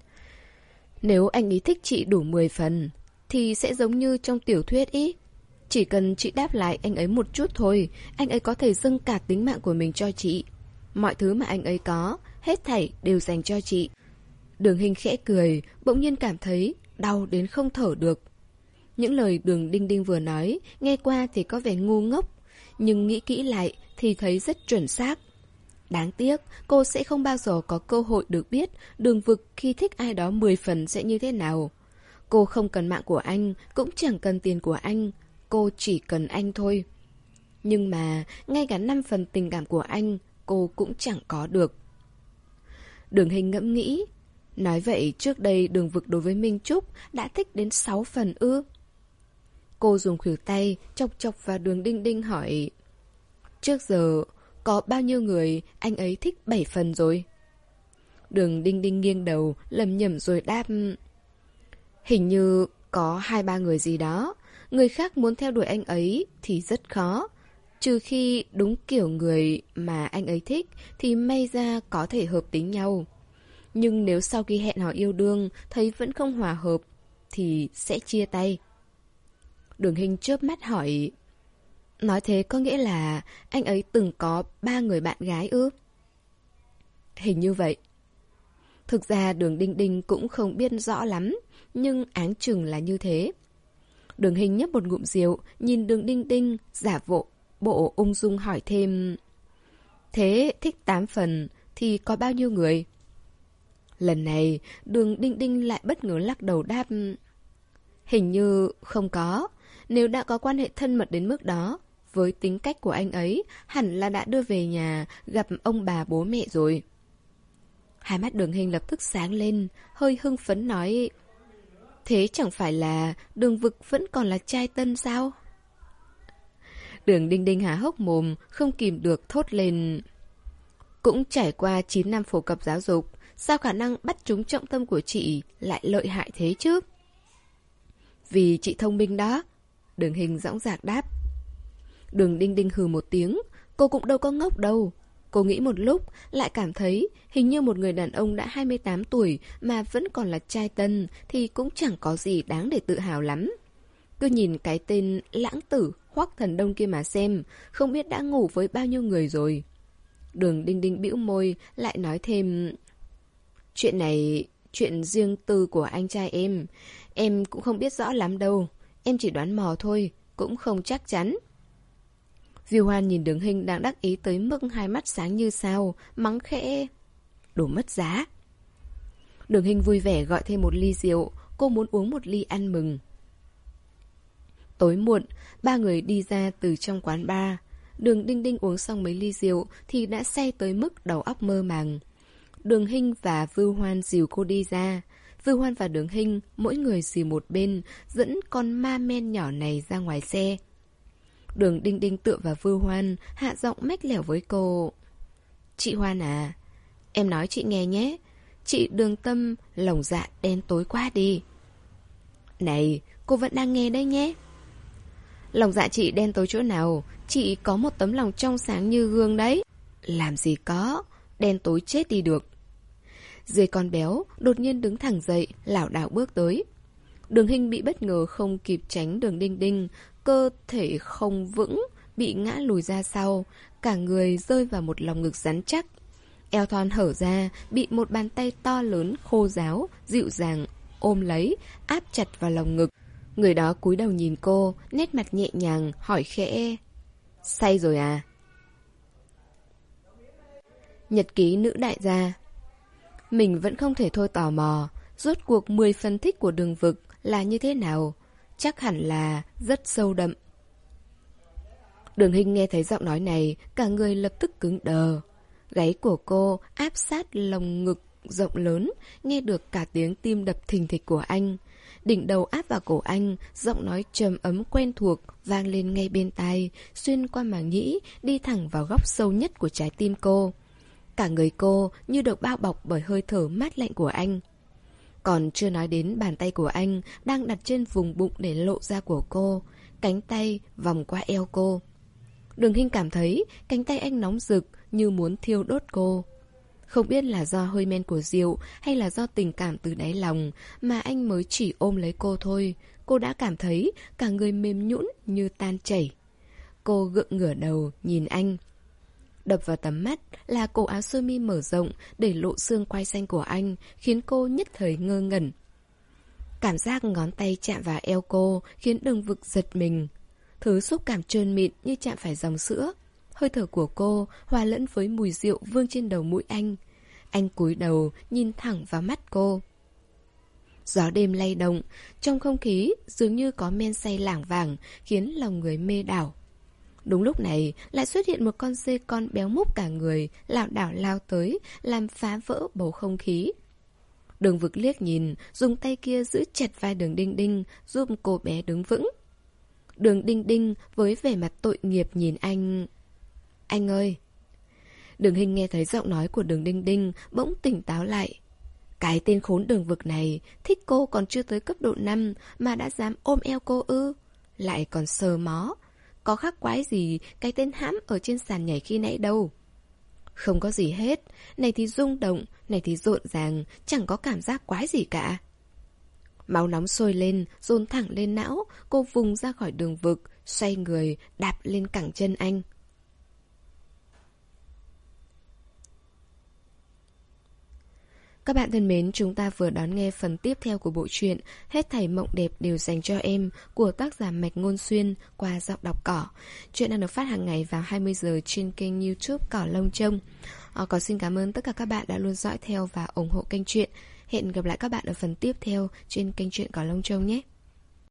Nếu anh ấy thích chị đủ mười phần, thì sẽ giống như trong tiểu thuyết ý. Chỉ cần chị đáp lại anh ấy một chút thôi, anh ấy có thể dâng cả tính mạng của mình cho chị. Mọi thứ mà anh ấy có, hết thảy đều dành cho chị. Đường Hinh khẽ cười, bỗng nhiên cảm thấy đau đến không thở được. Những lời Đường Đinh Đinh vừa nói, nghe qua thì có vẻ ngu ngốc, nhưng nghĩ kỹ lại thì thấy rất chuẩn xác. Đáng tiếc, cô sẽ không bao giờ có cơ hội được biết Đường Vực khi thích ai đó mười phần sẽ như thế nào. Cô không cần mạng của anh, cũng chẳng cần tiền của anh. Cô chỉ cần anh thôi. Nhưng mà ngay cả năm phần tình cảm của anh cô cũng chẳng có được. Đường Hình ngẫm nghĩ. Nói vậy trước đây Đường Vực đối với Minh Trúc đã thích đến sáu phần ư? Cô dùng khuỷu tay chọc chọc vào Đường Đinh Đinh hỏi. Trước giờ có bao nhiêu người anh ấy thích bảy phần rồi? Đường Đinh Đinh nghiêng đầu lẩm nhẩm rồi đáp. Hình như có hai ba người gì đó. Người khác muốn theo đuổi anh ấy thì rất khó. Trừ khi đúng kiểu người mà anh ấy thích thì may ra có thể hợp tính nhau. Nhưng nếu sau khi hẹn hò yêu đương thấy vẫn không hòa hợp thì sẽ chia tay. Đường Hình chớp mắt hỏi. Nói thế có nghĩa là anh ấy từng có ba người bạn gái ư? Hình như vậy. Thực ra Đường Đinh Đinh cũng không biết rõ lắm, nhưng áng chừng là như thế. Đường Hình nhấp một ngụm rượu, nhìn Đường Đinh Đinh, giả bộ, bộ ung dung hỏi thêm. Thế thích tám phần thì có bao nhiêu người? Lần này, Đường Đinh Đinh lại bất ngờ lắc đầu đáp. Hình như không có. Nếu đã có quan hệ thân mật đến mức đó, với tính cách của anh ấy, hẳn là đã đưa về nhà gặp ông bà bố mẹ rồi. Hai mắt Đường Hình lập tức sáng lên, hơi hưng phấn nói. Thế chẳng phải là Đường Vực vẫn còn là trai tân sao? Đường Đinh Đinh há hốc mồm, không kìm được thốt lên. Cũng trải qua chín năm phổ cập giáo dục, sao khả năng bắt trúng trọng tâm của chị lại lợi hại thế chứ? Vì chị thông minh đó. Đường Hình dõng dạc đáp. Đường Đinh Đinh hừ một tiếng. Cô cũng đâu có ngốc đâu. Cô nghĩ một lúc, lại cảm thấy hình như một người đàn ông đã hai mươi tám tuổi mà vẫn còn là trai tân thì cũng chẳng có gì đáng để tự hào lắm. Cứ nhìn cái tên lãng tử Hoắc Thần Đông kia mà xem, không biết đã ngủ với bao nhiêu người rồi. Đường Đinh Đinh bĩu môi, lại nói thêm. Chuyện này, chuyện riêng tư của anh trai em. Em cũng không biết rõ lắm đâu. Em chỉ đoán mò thôi, cũng không chắc chắn. Diêu Hoan nhìn Đường Hình đang đắc ý tới mức hai mắt sáng như sao, mắng khẽ. Đồ mất giá. Đường Hình vui vẻ gọi thêm một ly rượu, cô muốn uống một ly ăn mừng. Tối muộn, ba người đi ra từ trong quán bar. Đường Đinh Đinh uống xong mấy ly rượu thì đã say tới mức đầu óc mơ màng. Đường Hình và Vưu Hoan dìu cô đi ra. Vưu Hoan và Đường Hình mỗi người dìu một bên, dẫn con ma men nhỏ này ra ngoài xe. Đường Đinh Đinh tựa vào Vưu Hoan, hạ giọng mách lẻo với cô. Chị Hoan à, em nói chị nghe nhé. Chị Đường Tâm lòng dạ đen tối quá đi. Này, cô vẫn đang nghe đấy nhé. Lòng dạ chị đen tối chỗ nào? Chị có một tấm lòng trong sáng như gương đấy. Làm gì có, đen tối chết đi được. Dưới con béo đột nhiên đứng thẳng dậy, lảo đảo bước tới. Đường Hình bị bất ngờ không kịp tránh Đường Đinh Đinh, cơ thể không vững, bị ngã lùi ra sau, cả người rơi vào một lòng ngực rắn chắc. Eo thon hở ra, bị một bàn tay to lớn, khô ráo, dịu dàng ôm lấy, áp chặt vào lòng ngực. Người đó cúi đầu nhìn cô, nét mặt nhẹ nhàng, hỏi khẽ. Say rồi à? Nhật ký nữ đại gia. Mình vẫn không thể thôi tò mò, rốt cuộc mười phân thích của Đường Vực là như thế nào? Chắc hẳn là rất sâu đậm. Đường Hình nghe thấy giọng nói này, cả người lập tức cứng đờ. Gáy của cô áp sát lồng ngực rộng lớn, nghe được cả tiếng tim đập thình thịch của anh. Đỉnh đầu áp vào cổ anh, giọng nói trầm ấm quen thuộc vang lên ngay bên tai, xuyên qua màng nhĩ, đi thẳng vào góc sâu nhất của trái tim cô. Cả người cô như được bao bọc bởi hơi thở mát lạnh của anh. Còn chưa nói đến bàn tay của anh đang đặt trên vùng bụng để lộ ra của cô, cánh tay vòng qua eo cô. Đường Hình cảm thấy cánh tay anh nóng rực như muốn thiêu đốt cô. Không biết là do hơi men của rượu hay là do tình cảm từ đáy lòng mà anh mới chỉ ôm lấy cô thôi, cô đã cảm thấy cả người mềm nhũn như tan chảy. Cô gượng ngửa đầu nhìn anh. Đập vào tầm mắt là cổ áo sơ mi mở rộng để lộ xương quai xanh của anh, khiến cô nhất thời ngơ ngẩn. Cảm giác ngón tay chạm vào eo cô khiến Đường Vực giật mình. Thứ xúc cảm trơn mịn như chạm phải dòng sữa. Hơi thở của cô hòa lẫn với mùi rượu vương trên đầu mũi anh. Anh cúi đầu nhìn thẳng vào mắt cô. Gió đêm lay động, trong không khí dường như có men say lảng vảng, khiến lòng người mê đảo. Đúng lúc này, lại xuất hiện một con dê con béo múp cả người, lảo đảo lao tới, làm phá vỡ bầu không khí. Đường Vực liếc nhìn, dùng tay kia giữ chặt vai Đường Đinh Đinh, giúp cô bé đứng vững. Đường Đinh Đinh với vẻ mặt tội nghiệp nhìn anh. Anh ơi! Đường Hình nghe thấy giọng nói của Đường Đinh Đinh, bỗng tỉnh táo lại. Cái tên khốn Đường Vực này, thích cô còn chưa tới cấp độ năm mà đã dám ôm eo cô ư? Lại còn sờ mó. Có khác quái gì cái tên hãm ở trên sàn nhảy khi nãy đâu. Không có gì hết, này thì rung động, này thì rộn ràng, chẳng có cảm giác quái gì cả. Máu nóng sôi lên, dồn thẳng lên não, cô vùng ra khỏi Đường Vực, xoay người, đạp lên cẳng chân anh. Các bạn thân mến, chúng ta vừa đón nghe phần tiếp theo của bộ truyện Hết thảy mộng đẹp đều dành cho em của tác giả Mạch Ngôn Xuyên qua giọng đọc Cỏ. Chuyện đang được phát hàng ngày vào hai mươi giờ trên kênh YouTube Cỏ Lông Trông. À, Cỏ xin cảm ơn tất cả các bạn đã luôn dõi theo và ủng hộ kênh truyện. Hẹn gặp lại các bạn ở phần tiếp theo trên kênh truyện Cỏ Lông Trông nhé.